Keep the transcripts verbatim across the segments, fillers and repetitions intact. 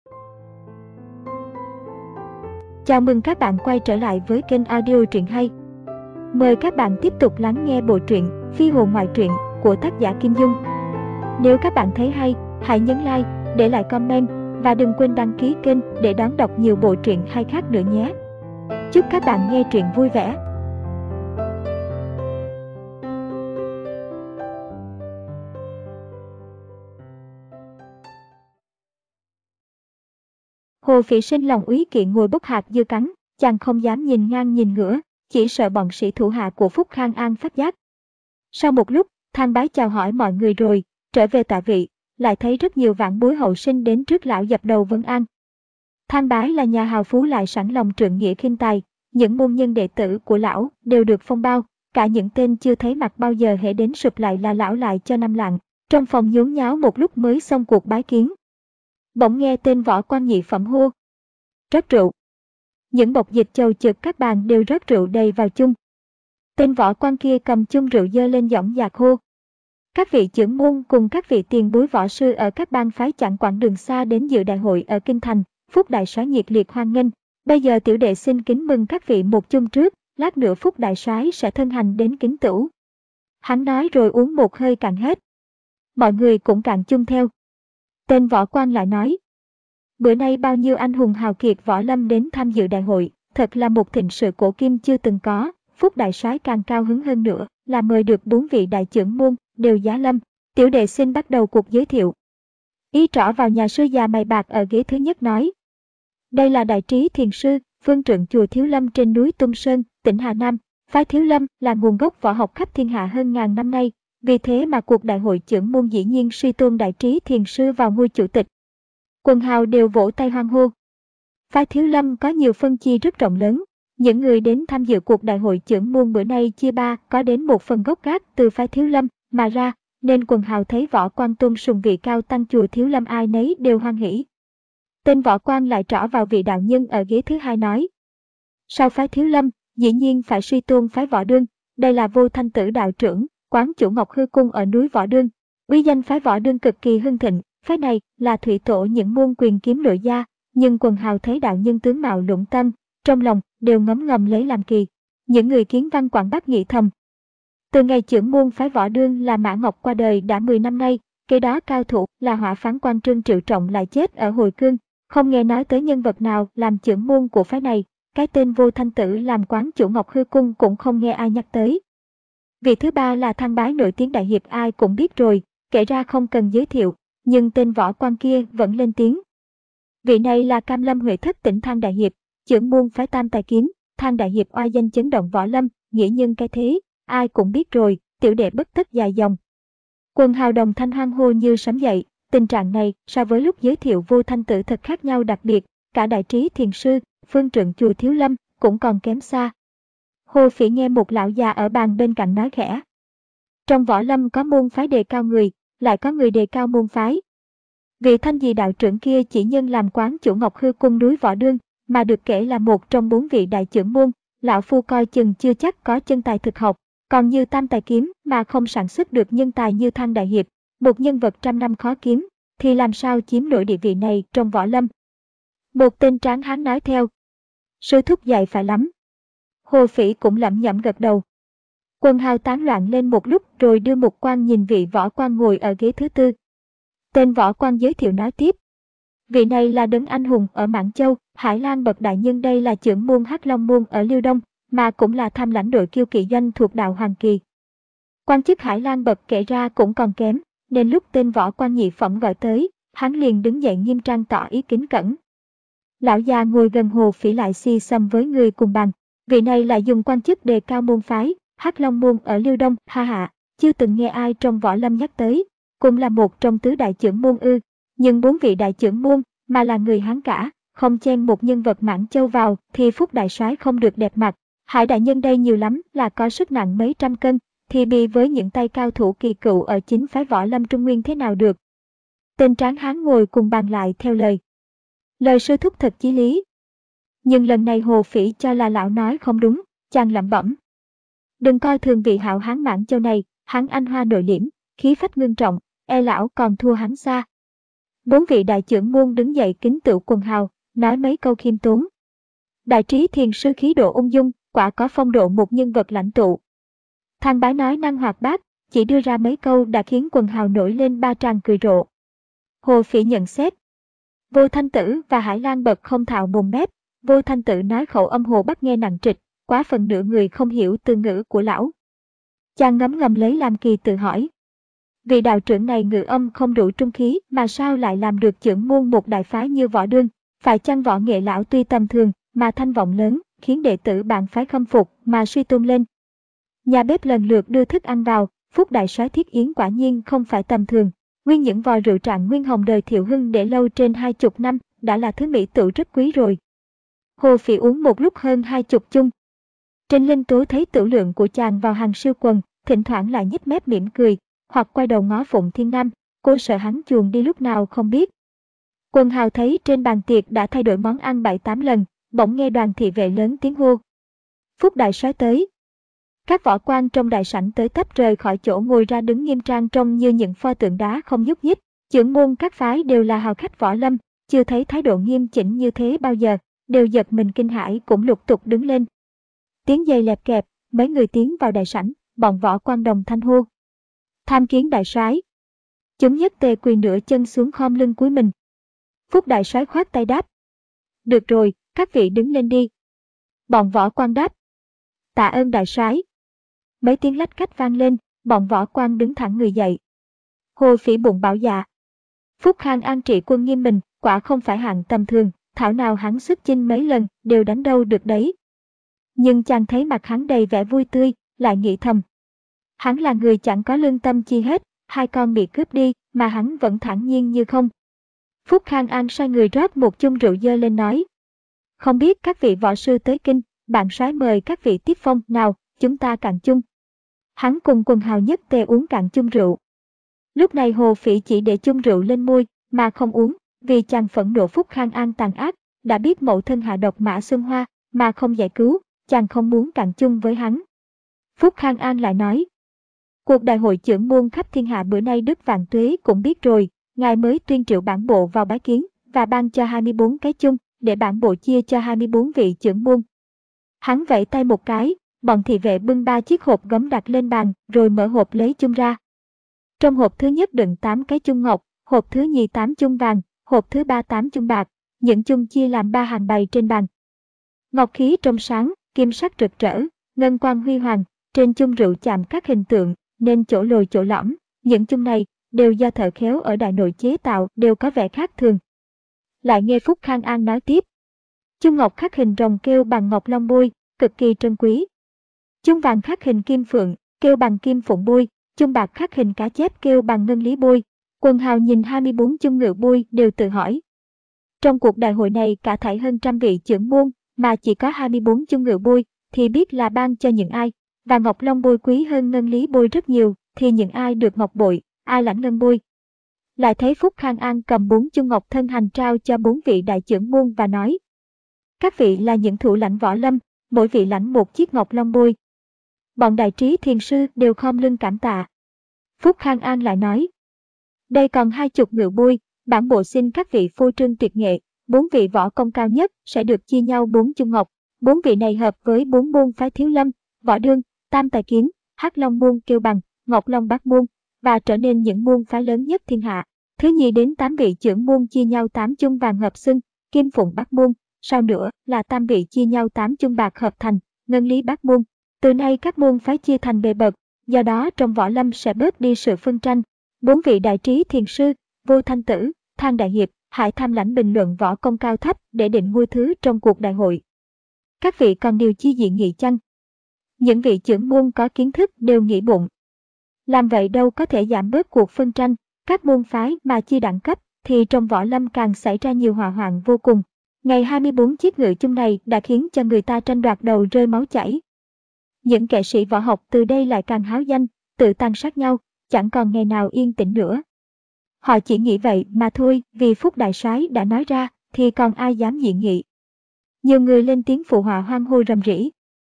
Chào mừng các bạn quay trở lại với kênh audio truyện hay. Mời các bạn tiếp tục lắng nghe bộ truyện Phi hồn ngoại truyện của tác giả Kim Dung. Nếu các bạn thấy hay, hãy nhấn like, để lại comment và đừng quên đăng ký kênh để đón đọc nhiều bộ truyện hay khác nữa nhé. Chúc các bạn nghe truyện vui vẻ. Hồ Phỉ Sinh lòng úy kỵ ngồi bốc hạt dưa cắn, chàng không dám nhìn ngang nhìn ngửa, chỉ sợ bọn sĩ thủ hạ của Phúc Khang An phát giác. Sau một lúc, Thang Bái chào hỏi mọi người rồi, trở về tọa vị, lại thấy rất nhiều vãn bối hậu sinh đến trước lão dập đầu vân an. Thang Bái là nhà hào phú lại sẵn lòng trượng nghĩa khinh tài, những môn nhân đệ tử của lão đều được phong bao, cả những tên chưa thấy mặt bao giờ hễ đến sụp lại là lão lại cho năm lạng. Trong phòng nhốn nháo một lúc mới xong cuộc bái kiến. Bỗng nghe tên võ quan nhị phẩm hô: "Rót rượu!" Những bọc dịch chầu chực các bàn đều rót rượu đầy vào chung. Tên võ quan kia cầm chung rượu dơ lên dõng dạc hô: "Các vị trưởng môn cùng các vị tiền bối võ sư ở các bang phái chặn quãng đường xa đến dự đại hội ở kinh thành, Phúc đại soái nhiệt liệt hoan nghênh. Bây giờ tiểu đệ xin kính mừng các vị một chung trước, lát nữa Phúc đại soái sẽ thân hành đến kính tửu." Hắn nói rồi uống một hơi cạn hết. Mọi người cũng cạn chung theo. Tên võ quan lại nói: "Bữa nay bao nhiêu anh hùng hào kiệt võ lâm đến tham dự đại hội, thật là một thịnh sự cổ kim chưa từng có. Phúc đại soái càng cao hứng hơn nữa là mời được bốn vị đại trưởng môn đều giá lâm. Tiểu đệ xin bắt đầu cuộc giới thiệu." Ý trỏ vào nhà sư già mày bạc ở ghế thứ nhất nói: "Đây là đại trí thiền sư, phương trượng chùa Thiếu Lâm trên núi Tung Sơn, tỉnh Hà Nam. Phái Thiếu Lâm là nguồn gốc võ học khắp thiên hạ hơn ngàn năm nay. Vì thế mà cuộc đại hội trưởng môn dĩ nhiên suy tôn đại trí thiền sư vào ngôi chủ tịch." Quần hào đều vỗ tay hoan hô. Phái Thiếu Lâm có nhiều phân chia rất rộng lớn. Những người đến tham dự cuộc đại hội trưởng môn bữa nay chia ba, có đến một phần gốc gác từ phái Thiếu Lâm mà ra, nên quần hào thấy võ quan tôn sùng vị cao tăng chùa Thiếu Lâm ai nấy đều hoan hỉ. Tên võ quan lại trỏ vào vị đạo nhân ở ghế thứ hai nói: "Sau phái Thiếu Lâm, dĩ nhiên phải suy tôn phái Võ Đương. Đây là Vô Thanh Tử đạo trưởng, quán chủ Ngọc Hư Cung ở núi Võ Đương. Uy danh phái Võ Đương cực kỳ hưng thịnh. Phái này là thủy tổ những môn quyền kiếm nội gia." Nhưng quần hào thấy đạo nhân tướng mạo lũng tâm, trong lòng đều ngấm ngầm lấy làm kỳ. Những người kiến văn quảng Bắc nghĩ thầm: từ ngày trưởng môn phái Võ Đương là Mã Ngọc qua đời đã mười năm nay, kế đó cao thủ là hỏa phán quan Trương Triệu Trọng lại chết ở Hồi Cương, không nghe nói tới nhân vật nào làm trưởng môn của phái này. Cái tên Vô Thanh Tử làm quán chủ Ngọc Hư Cung cũng không nghe ai nhắc tới. Vị thứ ba là Thang Bái nổi tiếng đại hiệp ai cũng biết rồi, kể ra không cần giới thiệu, nhưng tên võ quan kia vẫn lên tiếng: "Vị này là Cam Lâm Huệ Thất tỉnh Thang đại hiệp, trưởng môn phái Tam Tài Kiếm. Thang đại hiệp oai danh chấn động võ lâm, nghĩa nhân cái thế, ai cũng biết rồi, tiểu đệ bất tất dài dòng." Quần hào đồng thanh hoan hô như sấm dậy. Tình trạng này so với lúc giới thiệu Vô Thanh Tử thật khác nhau đặc biệt, cả đại trí thiền sư, phương trượng chùa Thiếu Lâm cũng còn kém xa. Hồ Phỉ nghe một lão già ở bàn bên cạnh nói khẽ: "Trong võ lâm có môn phái đề cao người, lại có người đề cao môn phái. Vị Thanh Dị đạo trưởng kia chỉ nhân làm quán chủ Ngọc Hư Cung núi Võ Đương, mà được kể là một trong bốn vị đại trưởng môn, lão phu coi chừng chưa chắc có chân tài thực học. Còn như Tam Tài Kiếm mà không sản xuất được nhân tài như Thang đại hiệp, một nhân vật trăm năm khó kiếm, thì làm sao chiếm nổi địa vị này trong võ lâm?" Một tên tráng hán nói theo: "Sư thúc dạy phải lắm." Hồ Phỉ cũng lẩm nhẩm gật đầu. Quần hào tán loạn lên một lúc rồi đưa một quan nhìn vị võ quan ngồi ở ghế thứ tư. Tên võ quan giới thiệu nói tiếp: "Vị này là đấng anh hùng ở Mãn Châu, Hải Lan bậc đại nhân. Đây là trưởng môn Hắc Long môn ở Liêu Đông, mà cũng là tham lãnh đội kiêu kỵ doanh thuộc đạo Hoàng Kỳ." Quan chức Hải Lan bậc kể ra cũng còn kém, nên lúc tên võ quan nhị phẩm gọi tới, hắn liền đứng dậy nghiêm trang tỏ ý kính cẩn. Lão già ngồi gần Hồ Phỉ lại si xăm với người cùng bàn: "Vị này lại dùng quan chức đề cao môn phái Hắc Long môn ở Liêu Đông, ha hạ, chưa từng nghe ai trong võ lâm nhắc tới. Cũng là một trong tứ đại trưởng môn ư? Nhưng bốn vị đại trưởng môn mà là người Hán cả, không chen một nhân vật Mãn Châu vào thì Phúc đại soái không được đẹp mặt. Hải đại nhân đây nhiều lắm là có sức nặng mấy trăm cân, thì bị với những tay cao thủ kỳ cựu ở chính phái võ lâm Trung Nguyên thế nào được?" Tên tráng hán ngồi cùng bàn lại theo lời: "Lời sư thúc thật chí lý." Nhưng lần này Hồ Phỉ cho là lão nói không đúng, chàng lẩm bẩm: "Đừng coi thường vị hảo hán Mãn Châu này, hắn anh hoa nội liễm, khí phách ngưng trọng, e lão còn thua hắn xa." Bốn vị đại trưởng môn đứng dậy kính tựu quần hào, nói mấy câu khiêm tốn. Đại trí thiền sư khí độ ung dung, quả có phong độ một nhân vật lãnh tụ. Thang Bái nói năng hoạt bát, chỉ đưa ra mấy câu đã khiến quần hào nổi lên ba tràng cười rộ. Hồ Phỉ nhận xét. Vô Thanh Tử và Hải Lan bật không thạo mồm mép. Vô Thanh Tử nói khẩu âm Hồ Bắc nghe nặng trịch, quá phần nửa người không hiểu từ ngữ của lão. Chàng ngấm ngầm lấy làm kỳ tự hỏi. Vị đạo trưởng này ngữ âm không đủ trung khí mà sao lại làm được trưởng môn một đại phái như Võ Đương, phải chăng võ nghệ lão tuy tầm thường mà thanh vọng lớn, khiến đệ tử bạn phái khâm phục mà suy tôn lên. Nhà bếp lần lượt đưa thức ăn vào, Phúc đại soái thiết yến quả nhiên không phải tầm thường. Nguyên những vò rượu trạng Nguyên Hồng đời Thiệu Hưng để lâu trên hai chục năm đã là thứ mỹ tựu rất quý rồi. Hồ Phỉ uống một lúc hơn hai chục chung. Trên Linh Tố thấy tửu lượng của chàng vào hàng siêu quần, thỉnh thoảng lại nhếch mép mỉm cười, hoặc quay đầu ngó Phụng Thiên Nam, cô sợ hắn chuồn đi lúc nào không biết. Quần hào thấy trên bàn tiệc đã thay đổi món ăn bảy tám lần, bỗng nghe đoàn thị vệ lớn tiếng hô. Phúc đại soái tới. Các võ quan trong đại sảnh tới tấp rời khỏi chỗ ngồi ra đứng nghiêm trang trông như những pho tượng đá không nhúc nhích. Trưởng môn các phái đều là hào khách võ lâm, chưa thấy thái độ nghiêm chỉnh như thế bao giờ, đều giật mình kinh hãi cũng lục tục đứng lên. Tiếng giày lẹp kẹp, mấy người tiến vào đại sảnh, bọn võ quan đồng thanh hô. Tham kiến đại soái. Chúng nhất tề quỳ nửa chân xuống khom lưng cúi mình. Phúc đại soái khoát tay đáp. Được rồi, các vị đứng lên đi. Bọn võ quan đáp. Tạ ơn đại soái. Mấy tiếng lách cách vang lên, bọn võ quan đứng thẳng người dậy. Hồ Phỉ bụng bảo dạ. Phúc Khang An trị quân nghiêm mình, quả không phải hạng tầm thường, thảo nào hắn xuất chinh mấy lần, đều đánh đâu được đấy. Nhưng chàng thấy mặt hắn đầy vẻ vui tươi, lại nghĩ thầm. Hắn là người chẳng có lương tâm chi hết, hai con bị cướp đi, mà hắn vẫn thản nhiên như không. Phúc Khang An sai người rót một chung rượu dơ lên nói. Không biết các vị võ sư tới kinh, bạn soái mời các vị tiếp phong, nào, chúng ta cạn chung. Hắn cùng quần hào nhất tề uống cạn chung rượu. Lúc này Hồ Phỉ chỉ để chung rượu lên môi, mà không uống, vì chàng phẫn nộ Phúc Khang An tàn ác, đã biết mẫu thân hạ độc Mã Xuân Hoa, mà không giải cứu, chàng không muốn cạn chung với hắn. Phúc Khang An lại nói. Cuộc đại hội trưởng môn khắp thiên hạ bữa nay Đức Vạn Tuế cũng biết rồi, ngài mới tuyên triệu bản bộ vào bái kiến, và ban cho hai mươi bốn cái chung, để bản bộ chia cho hai mươi bốn vị trưởng môn. Hắn vẫy tay một cái, bọn thị vệ bưng ba chiếc hộp gấm đặt lên bàn, rồi mở hộp lấy chung ra. Trong hộp thứ nhất đựng tám cái chung ngọc, hộp thứ nhì tám chung vàng, hộp thứ ba tám chung bạc, những chung chia làm ba hàng bày trên bàn. Ngọc khí trong sáng, kim sắc rực rỡ, ngân quang huy hoàng, trên chung rượu chạm các hình tượng, nên chỗ lồi chỗ lõm, những chung này đều do thợ khéo ở Đại Nội chế tạo, đều có vẻ khác thường. Lại nghe Phúc Khang An nói tiếp. Chung ngọc khắc hình rồng kêu bằng ngọc long bôi, cực kỳ trân quý. Chung vàng khắc hình kim phượng, kêu bằng kim phụng bôi, chung bạc khắc hình cá chép kêu bằng ngân lý bôi. Quần hào nhìn hai mươi bốn chung ngự bôi đều tự hỏi. Trong cuộc đại hội này cả thảy hơn trăm vị trưởng môn, mà chỉ có hai mươi bốn chung ngự bôi, thì biết là ban cho những ai, và ngọc long bôi quý hơn ngân lý bôi rất nhiều, thì những ai được ngọc bội, ai lãnh ngân bôi. Lại thấy Phúc Khang An cầm bốn chung ngọc thân hành trao cho bốn vị đại trưởng môn và nói. Các vị là những thủ lãnh võ lâm, mỗi vị lãnh một chiếc ngọc long bôi. Bọn đại trí thiền sư đều khom lưng cảm tạ. Phúc Khang An lại nói. Đây còn hai chục ngự bôi, bản bộ xin các vị phô trương tuyệt nghệ, bốn vị võ công cao nhất sẽ được chia nhau bốn chung ngọc. Bốn vị này hợp với bốn môn phái Thiếu Lâm, Võ Đương, Tam Tài Kiếm, Hắc Long môn kêu bằng, Ngọc Long bát môn, và trở nên những môn phái lớn nhất thiên hạ. Thứ nhì đến tám vị trưởng môn chia nhau tám chung vàng hợp xưng, Kim Phụng bát môn, sau nữa là tam vị chia nhau tám chung bạc hợp thành, Ngân Lý bát môn. Từ nay các môn phái chia thành bề bậc, do đó trong võ lâm sẽ bớt đi sự phân tranh. Bốn vị đại trí thiền sư, Vô Thanh Tử, Thang Đại Hiệp, Hải Tham lãnh bình luận võ công cao thấp để định ngôi thứ trong cuộc đại hội. Các vị còn điều chi dị nghị chăng? Những vị trưởng môn có kiến thức đều nghĩ bụng. Làm vậy đâu có thể giảm bớt cuộc phân tranh, các môn phái mà chia đẳng cấp thì trong võ lâm càng xảy ra nhiều hỏa hoạn vô cùng. Ngày hai mươi bốn chiếc ngự chung này đã khiến cho người ta tranh đoạt đầu rơi máu chảy. Những kẻ sĩ võ học từ đây lại càng háo danh, tự tàn sát nhau, chẳng còn ngày nào yên tĩnh nữa. Họ chỉ nghĩ vậy mà thôi, vì Phúc đại soái đã nói ra, thì còn ai dám dị nghị. Nhiều người lên tiếng phụ họa hoan hô rầm rĩ.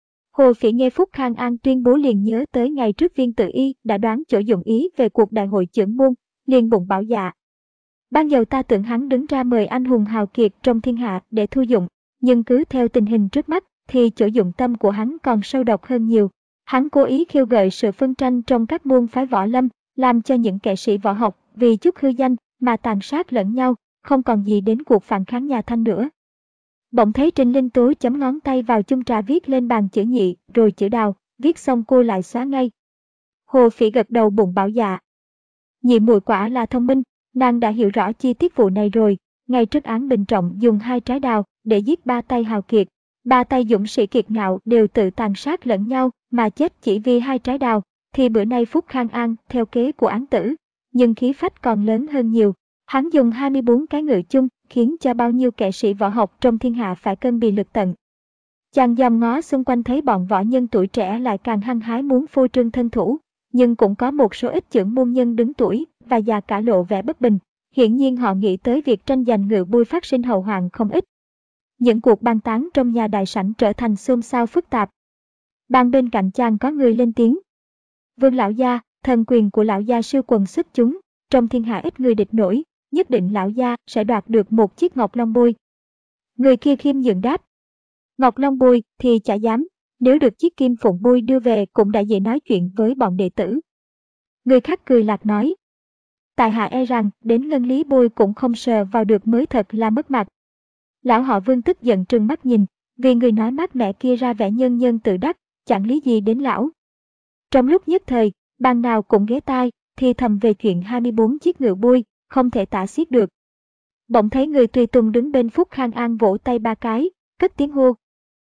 Hồ Phỉ nghe Phúc Khang An tuyên bố liền nhớ tới ngày trước Viên Tự Y đã đoán chỗ dụng ý về cuộc đại hội trưởng môn, liền bụng bảo dạ. Ban đầu ta tưởng hắn đứng ra mời anh hùng hào kiệt trong thiên hạ để thu dụng, nhưng cứ theo tình hình trước mắt thì chỗ dụng tâm của hắn còn sâu độc hơn nhiều. Hắn cố ý khiêu gợi sự phân tranh trong các môn phái võ lâm, làm cho những kẻ sĩ võ học vì chút hư danh mà tàn sát lẫn nhau, không còn gì đến cuộc phản kháng nhà Thanh nữa. Bỗng thấy Trình Linh Tố chấm ngón tay vào chung trà viết lên bàn chữ nhị rồi chữ đào, viết xong cô lại xóa ngay. Hồ Phỉ gật đầu bụng bảo dạ. Nhị muội quả là thông minh, nàng đã hiểu rõ chi tiết vụ này rồi. Ngay trước án Bình Trọng dùng hai trái đào để giết ba tay hào kiệt. Ba tay dũng sĩ kiệt ngạo đều tự tàn sát lẫn nhau mà chết chỉ vì hai trái đào, thì bữa nay Phúc Khang An theo kế của án tử, nhưng khí phách còn lớn hơn nhiều. Hắn dùng hai mươi bốn cái ngự chung, khiến cho bao nhiêu kẻ sĩ võ học trong thiên hạ phải cân bì lực tận. Chàng dòm ngó xung quanh thấy bọn võ nhân tuổi trẻ lại càng hăng hái muốn phô trương thân thủ, nhưng cũng có một số ít chưởng môn nhân đứng tuổi và già cả lộ vẻ bất bình. Hiển nhiên họ nghĩ tới việc tranh giành ngự bôi phát sinh hậu hoạn không ít. Những cuộc bàn tán trong nhà đại sảnh trở thành xôn xao phức tạp. Bàn bên cạnh chàng có người lên tiếng. Vương lão gia, thần quyền của lão gia siêu quần xuất chúng, trong thiên hạ ít người địch nổi, nhất định lão gia sẽ đoạt được một chiếc ngọc long bôi. Người kia khiêm nhường đáp. Ngọc long bôi thì chả dám, nếu được chiếc kim phụng bôi đưa về cũng đã dễ nói chuyện với bọn đệ tử. Người khác cười lạc nói. Tại hạ e rằng đến ngân lý bôi cũng không sờ vào được mới thật là mất mặt. Lão họ Vương tức giận trừng mắt nhìn, vì người nói mát mẹ kia ra vẻ nhân nhân tự đắc, chẳng lý gì đến lão. Trong lúc nhất thời, bàn nào cũng ghé tai, thì thầm về chuyện hai mươi bốn chiếc ngựa bôi, không thể tả xiết được. Bỗng thấy người tùy tùng đứng bên Phúc Khang An vỗ tay ba cái, cất tiếng hô.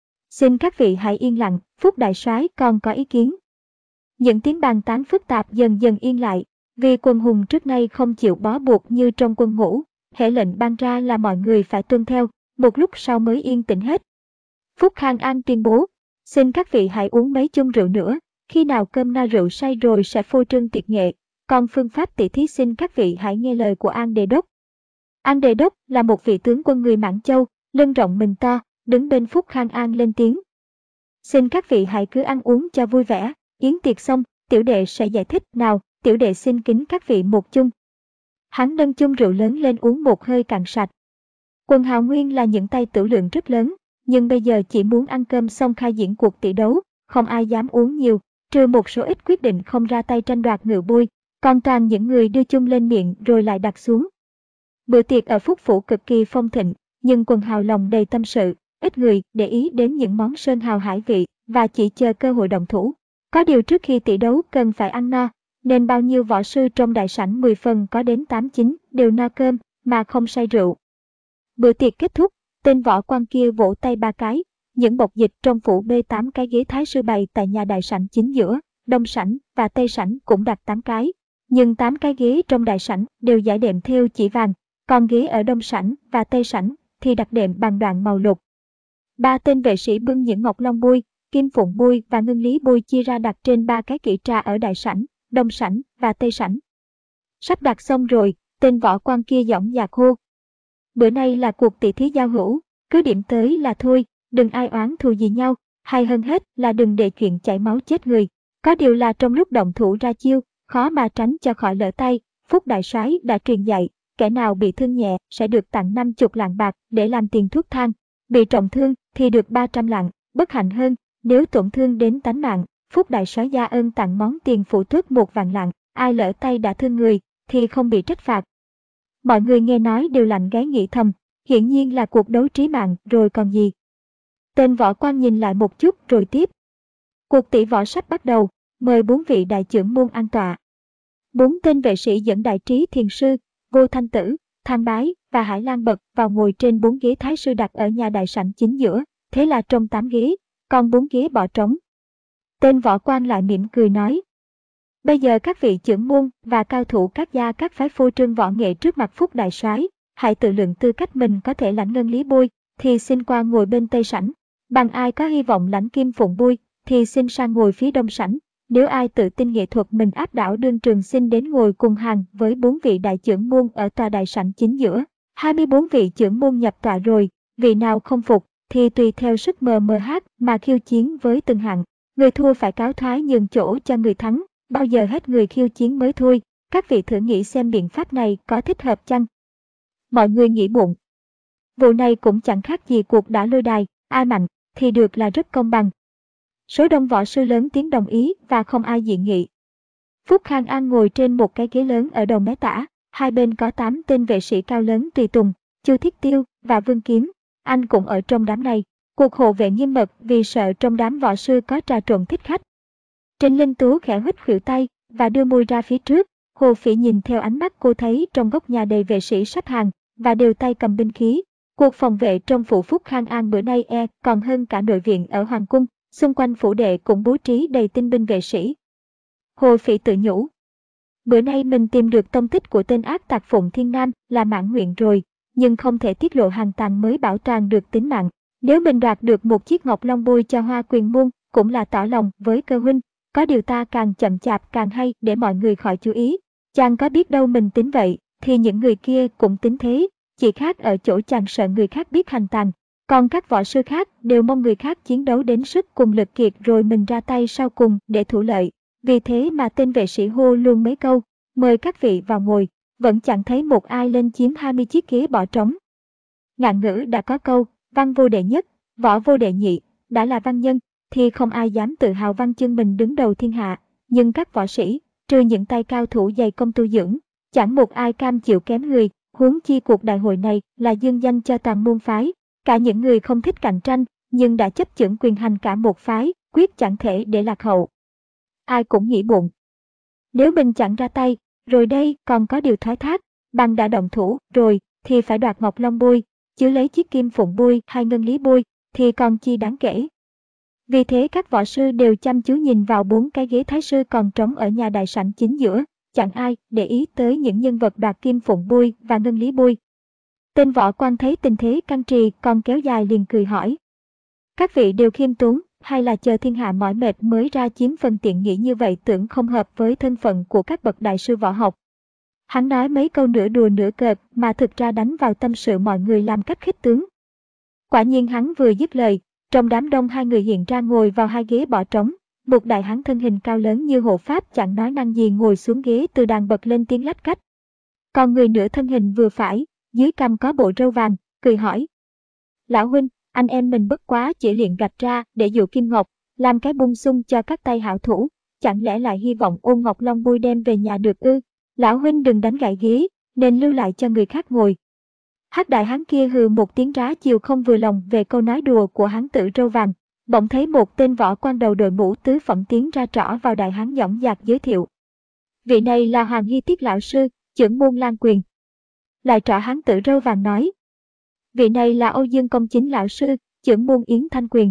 Xin các vị hãy yên lặng, Phúc đại soái còn có ý kiến. Những tiếng bàn tán phức tạp dần dần yên lại, vì quân hùng trước nay không chịu bó buộc như trong quân ngũ, hễ lệnh ban ra là mọi người phải tuân theo, một lúc sau mới yên tĩnh hết. Phúc Khang An tuyên bố, xin các vị hãy uống mấy chung rượu nữa, khi nào cơm no rượu say rồi sẽ phô trương tuyệt nghệ, còn phương pháp tỉ thí xin các vị hãy nghe lời của An Đề Đốc. An Đề Đốc là một vị tướng quân người Mãn Châu, lưng rộng mình to, đứng bên Phúc Khang An lên tiếng. Xin các vị hãy cứ ăn uống cho vui vẻ, yến tiệc xong, tiểu đệ sẽ giải thích nào, tiểu đệ xin kính các vị một chung. Hắn nâng chung rượu lớn lên uống một hơi cạn sạch. Quần hào nguyên là những tay tử lượng rất lớn, nhưng bây giờ chỉ muốn ăn cơm xong khai diễn cuộc tỷ đấu, không ai dám uống nhiều, trừ một số ít quyết định không ra tay tranh đoạt ngựa bôi, còn toàn những người đưa chung lên miệng rồi lại đặt xuống. Bữa tiệc ở Phúc Phủ cực kỳ phong thịnh, nhưng quần hào lòng đầy tâm sự, ít người để ý đến những món sơn hào hải vị và chỉ chờ cơ hội động thủ. Có điều trước khi tỷ đấu cần phải ăn no, nên bao nhiêu võ sư trong đại sảnh mười phần có đến tám chín đều no cơm mà không say rượu. Bữa tiệc kết thúc, tên võ quan kia vỗ tay ba cái, những bộc dịch trong phủ bê tám cái ghế thái sư bày tại nhà đại sảnh chính giữa, đông sảnh và tây sảnh cũng đặt tám cái, nhưng tám cái ghế trong đại sảnh đều giải đệm thêu chỉ vàng, còn ghế ở đông sảnh và tây sảnh thì đặt đệm bằng đoạn màu lục. Ba tên vệ sĩ bưng những ngọc long bôi, kim phụng bôi và ngân lý bôi chia ra đặt trên ba cái kỷ trà ở đại sảnh, đông sảnh và tây sảnh. Sắp đặt xong rồi, tên võ quan kia giọng dạc hô. Bữa nay là cuộc tỷ thí giao hữu, cứ điểm tới là thôi, đừng ai oán thù gì nhau, hay hơn hết là đừng để chuyện chảy máu chết người. Có điều là trong lúc động thủ ra chiêu, khó mà tránh cho khỏi lỡ tay. Phúc đại soái đã truyền dạy, kẻ nào bị thương nhẹ sẽ được tặng năm mươi lạng bạc để làm tiền thuốc thang, bị trọng thương thì được ba trăm lạng, bất hạnh hơn, nếu tổn thương đến tánh mạng, Phúc đại soái gia ân tặng món tiền phụ thuốc một vạn lạng, ai lỡ tay đã thương người thì không bị trách phạt. Mọi người nghe nói đều lạnh gáy nghĩ thầm, hiển nhiên là cuộc đấu trí mạng rồi còn gì. Tên võ quan nhìn lại một chút rồi tiếp. Cuộc tỷ võ sắp bắt đầu, mời bốn vị đại trưởng môn an tọa. Bốn tên vệ sĩ dẫn đại trí thiền sư, Vô Thanh Tử, Thang Bái và Hải Lan bật vào ngồi trên bốn ghế thái sư đặt ở nhà đại sảnh chính giữa, thế là trong tám ghế, còn bốn ghế bỏ trống. Tên võ quan lại mỉm cười nói. Bây giờ các vị trưởng môn và cao thủ các gia các phái phô trương võ nghệ trước mặt Phúc đại soái, hãy tự lượng tư cách mình có thể lãnh ngân lý bôi, thì xin qua ngồi bên tây sảnh. Bằng ai có hy vọng lãnh kim phụng bôi, thì xin sang ngồi phía đông sảnh. Nếu ai tự tin nghệ thuật mình áp đảo đương trường xin đến ngồi cùng hàng với bốn vị đại trưởng môn ở tòa đại sảnh chính giữa. hai mươi bốn vị trưởng môn nhập tọa rồi, vị nào không phục thì tùy theo sức mờ mờ hát mà khiêu chiến với từng hạng. Người thua phải cáo thoái nhường chỗ cho người thắng, bao giờ hết người khiêu chiến mới thôi. Các vị thử nghĩ xem biện pháp này có thích hợp chăng? Mọi người nghĩ bụng. Vụ này cũng chẳng khác gì cuộc đả lôi đài, ai mạnh thì được là rất công bằng. Số đông võ sư lớn tiếng đồng ý và không ai dị nghị. Phúc Khang An ngồi trên một cái ghế lớn ở đầu mé tả, hai bên có tám tên vệ sĩ cao lớn tùy tùng, Chu Thiết Tiêu và Vương Kiếm, anh cũng ở trong đám này. Cuộc hộ vệ nghiêm mật vì sợ trong đám võ sư có trà trộn thích khách. Trình Linh Tú khẽ huých khuỷu tay và đưa môi ra phía trước. Hồ Phỉ nhìn theo ánh mắt cô thấy trong góc nhà đầy vệ sĩ sắp hàng và đều tay cầm binh khí. Cuộc phòng vệ trong phủ Phúc Khang An bữa nay e còn hơn cả nội viện ở Hoàng cung, xung quanh phủ đệ cũng bố trí đầy tinh binh vệ sĩ. Hồ Phỉ tự nhủ. Bữa nay mình tìm được tông tích của tên ác tặc Phụng Thiên Nam là mãn nguyện rồi, nhưng không thể tiết lộ hàng tàng mới bảo toàn được tính mạng. Nếu mình đoạt được một chiếc ngọc long bôi cho Hoa Quyền Môn, cũng là tỏ lòng với Cơ huynh. Có điều ta càng chậm chạp càng hay để mọi người khỏi chú ý. Chàng có biết đâu mình tính vậy, thì những người kia cũng tính thế, chỉ khác ở chỗ chàng sợ người khác biết hành tàng. Còn các võ sư khác đều mong người khác chiến đấu đến sức cùng lực kiệt rồi mình ra tay sau cùng để thủ lợi. Vì thế mà tên vệ sĩ hô luôn mấy câu, mời các vị vào ngồi, vẫn chẳng thấy một ai lên chiếm hai mươi chiếc ghế bỏ trống. Ngạn ngữ đã có câu, văn vô đệ nhất, võ vô đệ nhị, đã là văn nhân, thì không ai dám tự hào văn chương mình đứng đầu thiên hạ, nhưng các võ sĩ, trừ những tay cao thủ dày công tu dưỡng, chẳng một ai cam chịu kém người, huống chi cuộc đại hội này là dương danh cho toàn môn phái, cả những người không thích cạnh tranh, nhưng đã chấp chưởng quyền hành cả một phái, quyết chẳng thể để lạc hậu. Ai cũng nghĩ bụng. Nếu mình chẳng ra tay, rồi đây còn có điều thoái thác, bằng đã động thủ rồi thì phải đoạt ngọc long bôi, chứ lấy chiếc kim phụng bôi hay ngân lý bôi thì còn chi đáng kể. Vì thế các võ sư đều chăm chú nhìn vào bốn cái ghế thái sư còn trống ở nhà đại sảnh chính giữa, chẳng ai để ý tới những nhân vật đoạt kim phụng bôi và ngân lý bôi. Tên võ quan thấy tình thế căng trì còn kéo dài liền cười hỏi. Các vị đều khiêm tốn, hay là chờ thiên hạ mỏi mệt mới ra chiếm phần tiện nghĩ như vậy tưởng không hợp với thân phận của các bậc đại sư võ học. Hắn nói mấy câu nửa đùa nửa cợt mà thực ra đánh vào tâm sự mọi người làm cách khích tướng. Quả nhiên hắn vừa dứt lời, trong đám đông hai người hiện ra ngồi vào hai ghế bỏ trống, một đại hán thân hình cao lớn như hộ pháp chẳng nói năng gì ngồi xuống ghế từ đàn bật lên tiếng lách cách. Còn người nửa thân hình vừa phải, dưới cằm có bộ râu vàng, cười hỏi. Lão huynh, anh em mình bất quá chỉ luyện gạch ra để dụ kim ngọc, làm cái bung sung cho các tay hảo thủ, chẳng lẽ lại hy vọng ôn ngọc long bôi đem về nhà được ư? Lão huynh đừng đánh gãy ghế, nên lưu lại cho người khác ngồi. Hắc đại hán kia hừ một tiếng rá chiều không vừa lòng về câu nói đùa của hán tử râu vàng, bỗng thấy một tên võ quan đầu đội mũ tứ phẩm tiến ra trỏ vào đại hán dõng dạc giới thiệu. Vị này là Hoàng Hy Tiết lão sư, chưởng môn Lan Quyền. Lại trỏ hán tử râu vàng nói. Vị này là Âu Dương Công Chính lão sư, chưởng môn Yến Thanh Quyền.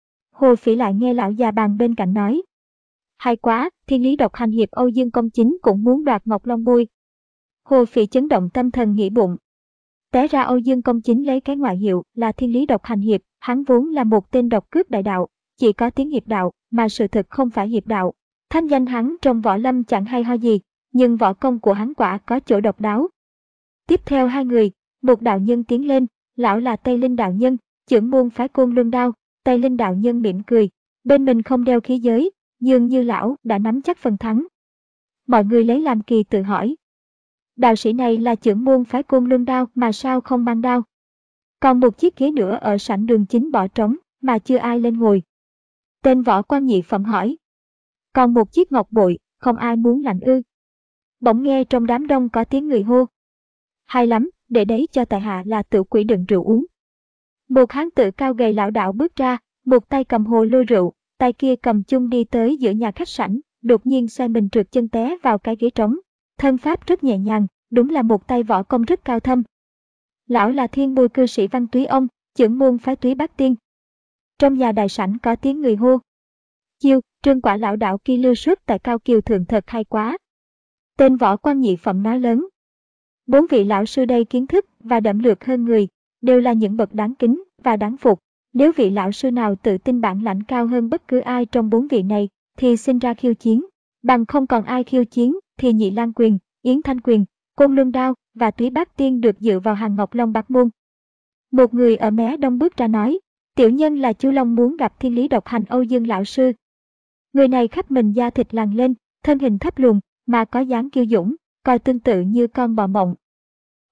Hồ Phỉ lại nghe lão già bàn bên cạnh nói. Hay quá, thiên lý độc hành hiệp Âu Dương Công Chính cũng muốn đoạt ngọc long bôi. Hồ Phỉ chấn động tâm thần nghĩ bụng. Té ra Âu Dương Công Chính lấy cái ngoại hiệu là thiên lý độc hành hiệp, hắn vốn là một tên độc cướp đại đạo, chỉ có tiếng hiệp đạo, mà sự thực không phải hiệp đạo. Thanh danh hắn trong võ lâm chẳng hay ho gì, nhưng võ công của hắn quả có chỗ độc đáo. Tiếp theo hai người, một đạo nhân tiến lên, lão là Tây Linh đạo nhân, chưởng môn phái Côn Luân Đao. Tây Linh đạo nhân mỉm cười, bên mình không đeo khí giới, dường như lão đã nắm chắc phần thắng. Mọi người lấy làm kỳ tự hỏi. Đạo sĩ này là chưởng môn phái Côn Luân Đao mà sao không mang đao? Còn một chiếc ghế nữa ở sảnh đường chính bỏ trống mà chưa ai lên ngồi. Tên võ quan nhị phẩm hỏi. Còn một chiếc ngọc bội, không ai muốn lãnh ư? Bỗng nghe trong đám đông có tiếng người hô. Hay lắm, để đấy cho tại hạ là tự quỷ đựng rượu uống. Một hán tử cao gầy lão đạo bước ra, một tay cầm hồ lô rượu, tay kia cầm chung đi tới giữa nhà khách sảnh, đột nhiên xoay mình trượt chân té vào cái ghế trống. Thân pháp rất nhẹ nhàng, đúng là một tay võ công rất cao thâm. Lão là thiên bồi cư sĩ Văn Túy Ông, chưởng môn phái Túy Bát Tiên. Trong nhà đại sảnh có tiếng người hô. Chiêu, trương quả lão đạo kia lưu xuất tại Cao Kiều Thượng thật hay quá. Tên võ quan nhị phẩm nói lớn. Bốn vị lão sư đây kiến thức và đậm lược hơn người, đều là những bậc đáng kính và đáng phục. Nếu vị lão sư nào tự tin bản lãnh cao hơn bất cứ ai trong bốn vị này, thì xin ra khiêu chiến. Bằng không còn ai khiêu chiến, thì Nhị Lan Quyền, Yến Thanh Quyền, Côn Luân Đao và Túy Bát Tiên được dựa vào hàng Ngọc Long Bát Môn. Một người ở mé đông bước ra nói, tiểu nhân là Chu Long muốn gặp thiên lý độc hành Âu Dương lão sư. Người này khắp mình da thịt lằn lên, thân hình thấp lùn, mà có dáng kiêu dũng, coi tương tự như con bò mộng.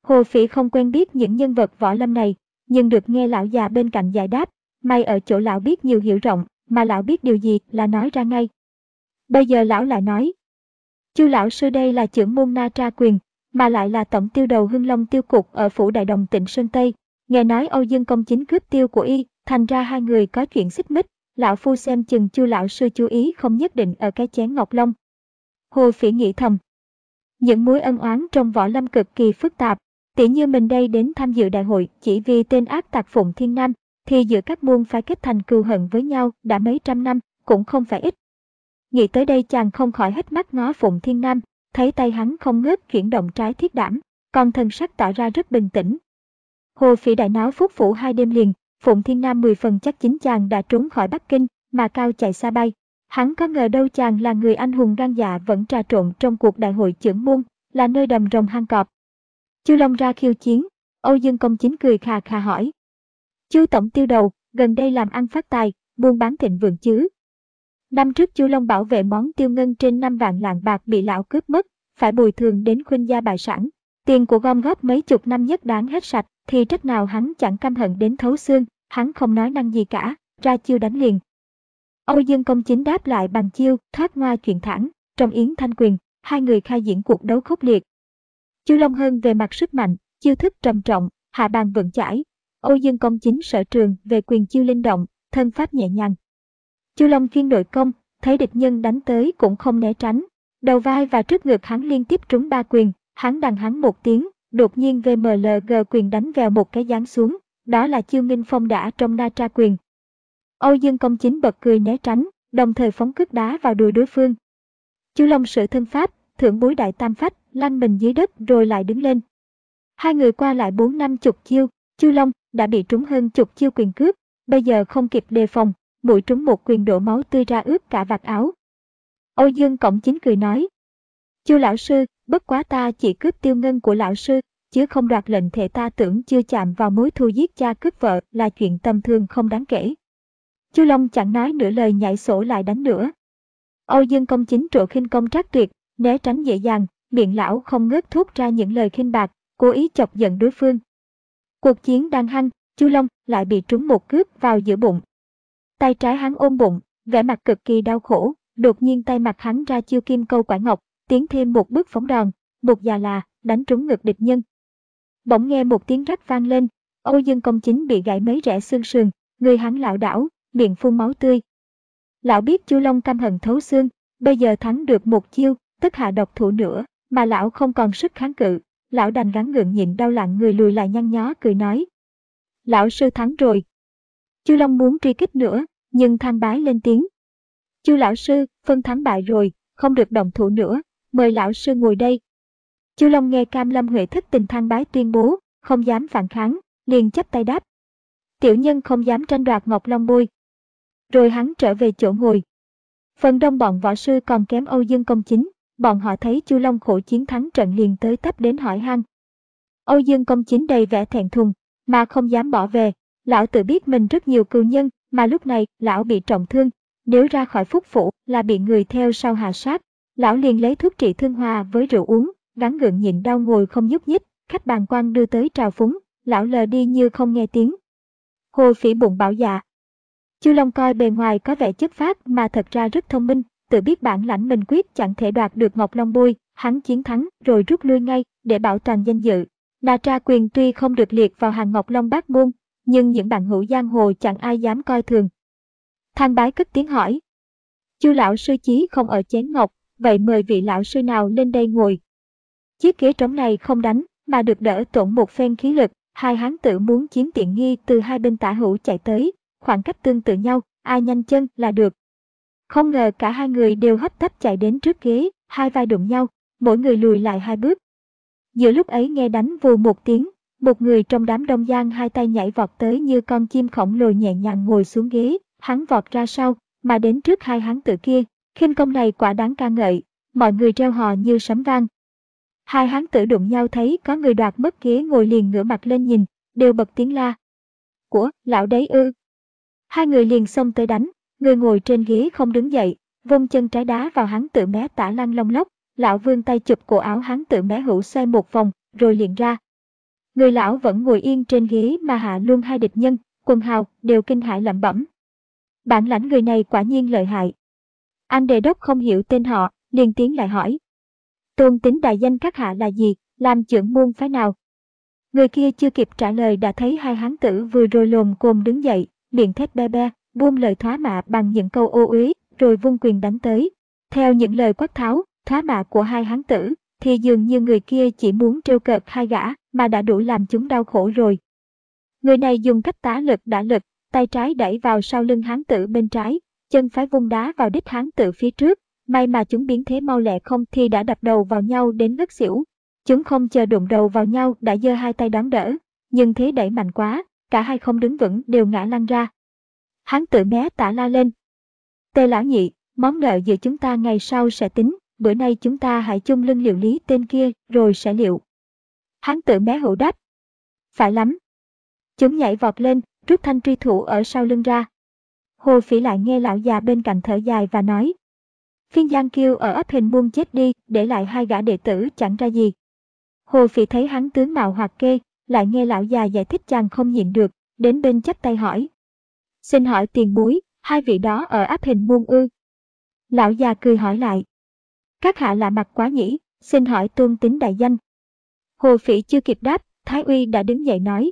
Hồ Phỉ không quen biết những nhân vật võ lâm này, nhưng được nghe lão già bên cạnh giải đáp, may ở chỗ lão biết nhiều hiểu rộng, mà lão biết điều gì là nói ra ngay. Bây giờ lão lại nói, Chu lão sư đây là trưởng môn Na Tra Quyền, mà lại là tổng tiêu đầu Hưng Long tiêu cục ở phủ Đại Đồng tỉnh Sơn Tây. Nghe nói Âu Dương Công Chính cướp tiêu của y, thành ra hai người có chuyện xích mích. Lão phu xem chừng Chu lão sư chú ý không nhất định ở cái chén ngọc long. Hồ Phỉ nghĩ thầm, những mối ân oán trong võ lâm cực kỳ phức tạp. Tỉ như mình đây đến tham dự đại hội chỉ vì tên ác tặc Phụng Thiên Nam, thì giữa các môn phái kết thành cừu hận với nhau đã mấy trăm năm, cũng không phải ít. Nghĩ tới đây chàng không khỏi hết mắt ngó Phụng Thiên Nam, thấy tay hắn không ngớt chuyển động trái thiết đảm, còn thần sắc tỏ ra rất bình tĩnh. Hồ Phỉ đại náo Phúc Phủ hai đêm liền, Phụng Thiên Nam mười phần chắc chính chàng đã trốn khỏi Bắc Kinh, mà cao chạy xa bay. Hắn có ngờ đâu chàng là người anh hùng gan dạ vẫn trà trộn trong cuộc đại hội chưởng môn, là nơi đầm rồng hang cọp. Chu Long ra khiêu chiến, Âu Dương Công Chính cười khà khà hỏi. Chu tổng tiêu đầu, gần đây làm ăn phát tài, buôn bán thịnh vượng chứ? Năm trước Chu Long bảo vệ món tiêu ngân trên năm vạn lạng bạc bị lão cướp mất, phải bồi thường đến khuynh gia bại sản. Tiền của gom góp mấy chục năm nhất đáng hết sạch, thì trách nào hắn chẳng căm hận đến thấu xương, hắn không nói năng gì cả, ra chiêu đánh liền. Âu Dương Công Chính đáp lại bằng chiêu thoát ngoa chuyện thẳng, trong Yến Thanh Quyền, hai người khai diễn cuộc đấu khốc liệt. Chu Long hơn về mặt sức mạnh, chiêu thức trầm trọng, hạ bàn vững chãi. Âu Dương Công Chính sở trường về quyền chiêu linh động, thân pháp nhẹ nhàng. Chu Long chuyên nội công, thấy địch nhân đánh tới cũng không né tránh. Đầu vai và trước ngực hắn liên tiếp trúng ba quyền, hắn đằng hắn một tiếng, đột nhiên vê em lờ giê quyền đánh vèo một cái giáng xuống. Đó là chiêu nghinh phong đả trong Na Tra Quyền. Âu Dương Công Chính bật cười né tránh, đồng thời phóng cước đá vào đùi đối phương. Chu Long sử thân pháp, thượng bối đại tam phách, lăn mình dưới đất rồi lại đứng lên. Hai người qua lại bốn năm chục chiêu, Chu Long đã bị trúng hơn chục chiêu quyền cướp, bây giờ không kịp đề phòng, mũi trúng một quyền đổ máu tươi ra ướt cả vạt áo. Âu Dương Công Chính cười nói, Chu lão sư, bất quá ta chỉ cướp tiêu ngân của lão sư, chứ không đoạt lệnh thể, ta tưởng chưa chạm vào mối thù giết cha cướp vợ là chuyện tầm thường không đáng kể. Chu Long chẳng nói nửa lời nhảy sổ lại đánh nữa. Âu Dương Công Chính trổ khinh công trác tuyệt, né tránh dễ dàng, miệng lão không ngớt thốt ra những lời khinh bạc, cố ý chọc giận đối phương. Cuộc chiến đang hăng, Chu Long lại bị trúng một cước vào giữa bụng. Tay trái hắn ôm bụng, vẻ mặt cực kỳ đau khổ, đột nhiên tay mặt hắn ra chiêu kim câu quả ngọc, tiến thêm một bước phóng đòn, một già là đánh trúng ngực địch nhân. Bỗng nghe một tiếng rắc vang lên, Âu Dương Công Chính bị gãy mấy rẽ xương sườn, người hắn lảo đảo, miệng phun máu tươi. Lão biết Chu Long căm hận thấu xương, bây giờ thắng được một chiêu, tất hạ độc thủ nữa, mà lão không còn sức kháng cự, lão đành gắng gượng nhịn đau lặng người lùi lại nhăn nhó cười nói. Lão sư thắng rồi. Chu Long muốn truy kích nữa, nhưng Thang Bái lên tiếng. Chu lão sư, phân thắng bại rồi, không được động thủ nữa, mời lão sư ngồi đây. Chu Long nghe Cam Lâm Huệ thất tình Thang Bái tuyên bố, không dám phản kháng, liền chắp tay đáp. Tiểu nhân không dám tranh đoạt Ngọc Long Bôi. Rồi hắn trở về chỗ ngồi. Phần đông bọn võ sư còn kém Âu Dương Công Chính, bọn họ thấy Chu Long khổ chiến thắng trận liền tới tấp đến hỏi han. Âu Dương Công Chính đầy vẻ thẹn thùng, mà không dám bỏ về. Lão tự biết mình rất nhiều cừu nhân, mà lúc này lão bị trọng thương, nếu ra khỏi Phúc Phủ là bị người theo sau hạ sát. Lão liền lấy thuốc trị thương hòa với rượu uống, gắng gượng nhịn đau ngồi không nhúc nhích. Khách bàn quan đưa tới trào phúng, lão lờ đi như không nghe tiếng. Hồ Phỉ bụng bảo dạ. Chu Long coi bề ngoài có vẻ chất phác mà thật ra rất thông minh, tự biết bản lãnh mình quyết chẳng thể đoạt được Ngọc Long Bôi, hắn chiến thắng rồi rút lui ngay để bảo toàn danh dự. Na Tra Quyền tuy không được liệt vào hàng Ngọc Long bát môn, nhưng những bạn hữu giang hồ chẳng ai dám coi thường. Thang Bái cất tiếng hỏi. Chu lão sư chí không ở chén ngọc, vậy mời vị lão sư nào lên đây ngồi. Chiếc ghế trống này không đánh, mà được đỡ tổn một phen khí lực, hai hán tử muốn chiếm tiện nghi từ hai bên tả hữu chạy tới, khoảng cách tương tự nhau, ai nhanh chân là được. Không ngờ cả hai người đều hấp tấp chạy đến trước ghế, hai vai đụng nhau, mỗi người lùi lại hai bước. Giữa lúc ấy nghe đánh vù một tiếng, một người trong đám đông giang hai tay nhảy vọt tới như con chim khổng lồ nhẹ nhàng ngồi xuống ghế, hắn vọt ra sau, mà đến trước hai hán tử kia, khinh công này quả đáng ca ngợi, mọi người reo hò như sấm vang. Hai hán tử đụng nhau thấy có người đoạt mất ghế ngồi liền ngửa mặt lên nhìn, đều bật tiếng la. Của, lão đấy ư. Hai người liền xông tới đánh, người ngồi trên ghế không đứng dậy, vung chân trái đá vào hán tử mé tả lăn lông lốc, lão vươn tay chụp cổ áo hán tử mé hữu xoay một vòng, rồi liền ra. Người lão vẫn ngồi yên trên ghế mà hạ luôn hai địch nhân, quần hào, đều kinh hãi lẩm bẩm. Bản lãnh người này quả nhiên lợi hại. Anh đề đốc không hiểu tên họ, liền tiến lại hỏi. Tôn tính đại danh các hạ là gì, làm trưởng môn phái nào? Người kia chưa kịp trả lời đã thấy hai hán tử vừa rồi lồm cồm đứng dậy, miệng thét be be, buông lời thoá mạ bằng những câu ô uế, rồi vung quyền đánh tới. Theo những lời quát tháo, thoá mạ của hai hán tử, thì dường như người kia chỉ muốn trêu cợt hai gã mà đã đủ làm chúng đau khổ rồi. Người này dùng cách tá lực đả lực, tay trái đẩy vào sau lưng hán tử bên trái, chân phải vung đá vào đít hán tử phía trước, may mà chúng biến thế mau lẹ không thì đã đập đầu vào nhau đến ngất xỉu. Chúng không chờ đụng đầu vào nhau đã giơ hai tay đón đỡ, nhưng thế đẩy mạnh quá, cả hai không đứng vững đều ngã lăn ra. Hán tử mé tả la lên. Tề lão nhị, món nợ giữa chúng ta ngày sau sẽ tính, bữa nay chúng ta hãy chung lưng liệu lý tên kia rồi sẽ liệu. Hán tử mé hữu đáp. Phải lắm. Chúng nhảy vọt lên, rút thanh truy thủ ở sau lưng ra. Hồ Phỉ lại nghe lão già bên cạnh thở dài và nói. Phiên Giang Kiêu ở ấp Hình Muôn chết đi, để lại hai gã đệ tử chẳng ra gì. Hồ Phỉ thấy hắn tướng mạo hoạt kê, lại nghe lão già giải thích chàng không nhịn được, đến bên chắp tay hỏi. Xin hỏi tiền bối, hai vị đó ở ấp Hình Muôn ư? Lão già cười hỏi lại. Các hạ lạ mặt quá nhỉ, xin hỏi tôn tính đại danh. Hồ Phỉ chưa kịp đáp, Thái Uy đã đứng dậy nói.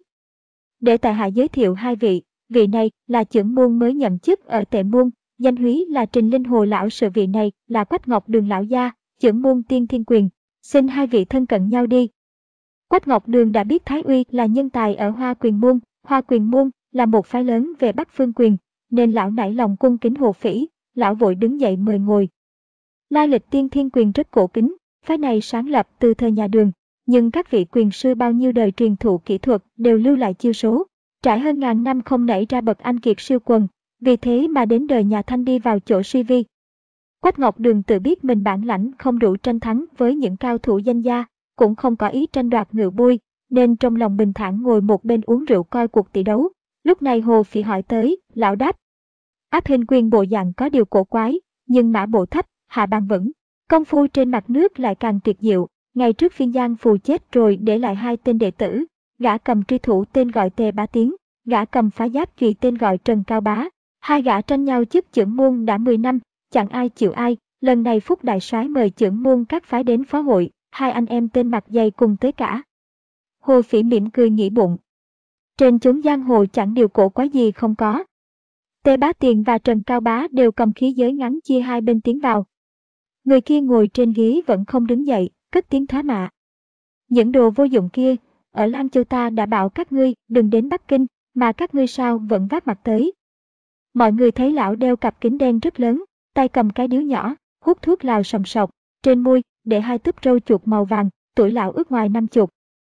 Để tại hạ giới thiệu hai vị, vị này là trưởng môn mới nhậm chức ở Tệ Môn, danh húy là Trình Linh Hồ lão, sự vị này là Quách Ngọc Đường lão gia, trưởng môn Tiên Thiên Quyền, xin hai vị thân cận nhau đi. Quách Ngọc Đường đã biết Thái Uy là nhân tài ở Hoa Quyền Môn, Hoa Quyền Môn là một phái lớn về Bắc Phương Quyền, nên lão nảy lòng cung kính Hồ Phỉ, lão vội đứng dậy mời ngồi. Lai lịch Tiên Thiên Quyền rất cổ kính, phái này sáng lập từ thời nhà Đường, nhưng các vị quyền sư bao nhiêu đời truyền thụ kỹ thuật đều lưu lại chiêu số, trải hơn ngàn năm không nảy ra bậc anh kiệt siêu quần, vì thế mà đến đời nhà Thanh đi vào chỗ suy vi. Quách Ngọc Đường tự biết mình bản lãnh không đủ tranh thắng với những cao thủ danh gia, cũng không có ý tranh đoạt ngự bôi, nên trong lòng bình thản ngồi một bên uống rượu coi cuộc tỷ đấu. Lúc này Hồ Phỉ hỏi tới, lão đáp. Áp Hình Quyền bộ dạng có điều cổ quái, nhưng mã bộ thấp, hạ bàn vững, công phu trên mặt nước lại càng tuyệt diệu. Ngày trước Phiên Giang Phù chết rồi để lại hai tên đệ tử, gã cầm truy thủ tên gọi Tề Bá Tiến, gã cầm phá giáp chùy tên gọi Trần Cao Bá. Hai gã tranh nhau chức trưởng môn đã mười năm, chẳng ai chịu ai. Lần này Phúc đại soái mời trưởng môn các phái đến phó hội, hai anh em tên mặt dày cùng tới cả. Hồ Phỉ mỉm cười nghĩ bụng. Trên chốn giang hồ chẳng điều cổ quái gì không có. Tề Bá Tiền và Trần Cao Bá đều cầm khí giới ngắn chia hai bên tiến vào. Người kia ngồi trên ghế vẫn không đứng dậy, cất tiếng thoá mạ. Những đồ vô dụng kia, ở Lan Châu ta đã bảo các ngươi đừng đến Bắc Kinh, mà các ngươi sao vẫn vác mặt tới. Mọi người thấy lão đeo cặp kính đen rất lớn, tay cầm cái điếu nhỏ, hút thuốc lào sòng sọc, trên môi để hai túp râu chuột màu vàng, tuổi lão ước ngoài năm chục.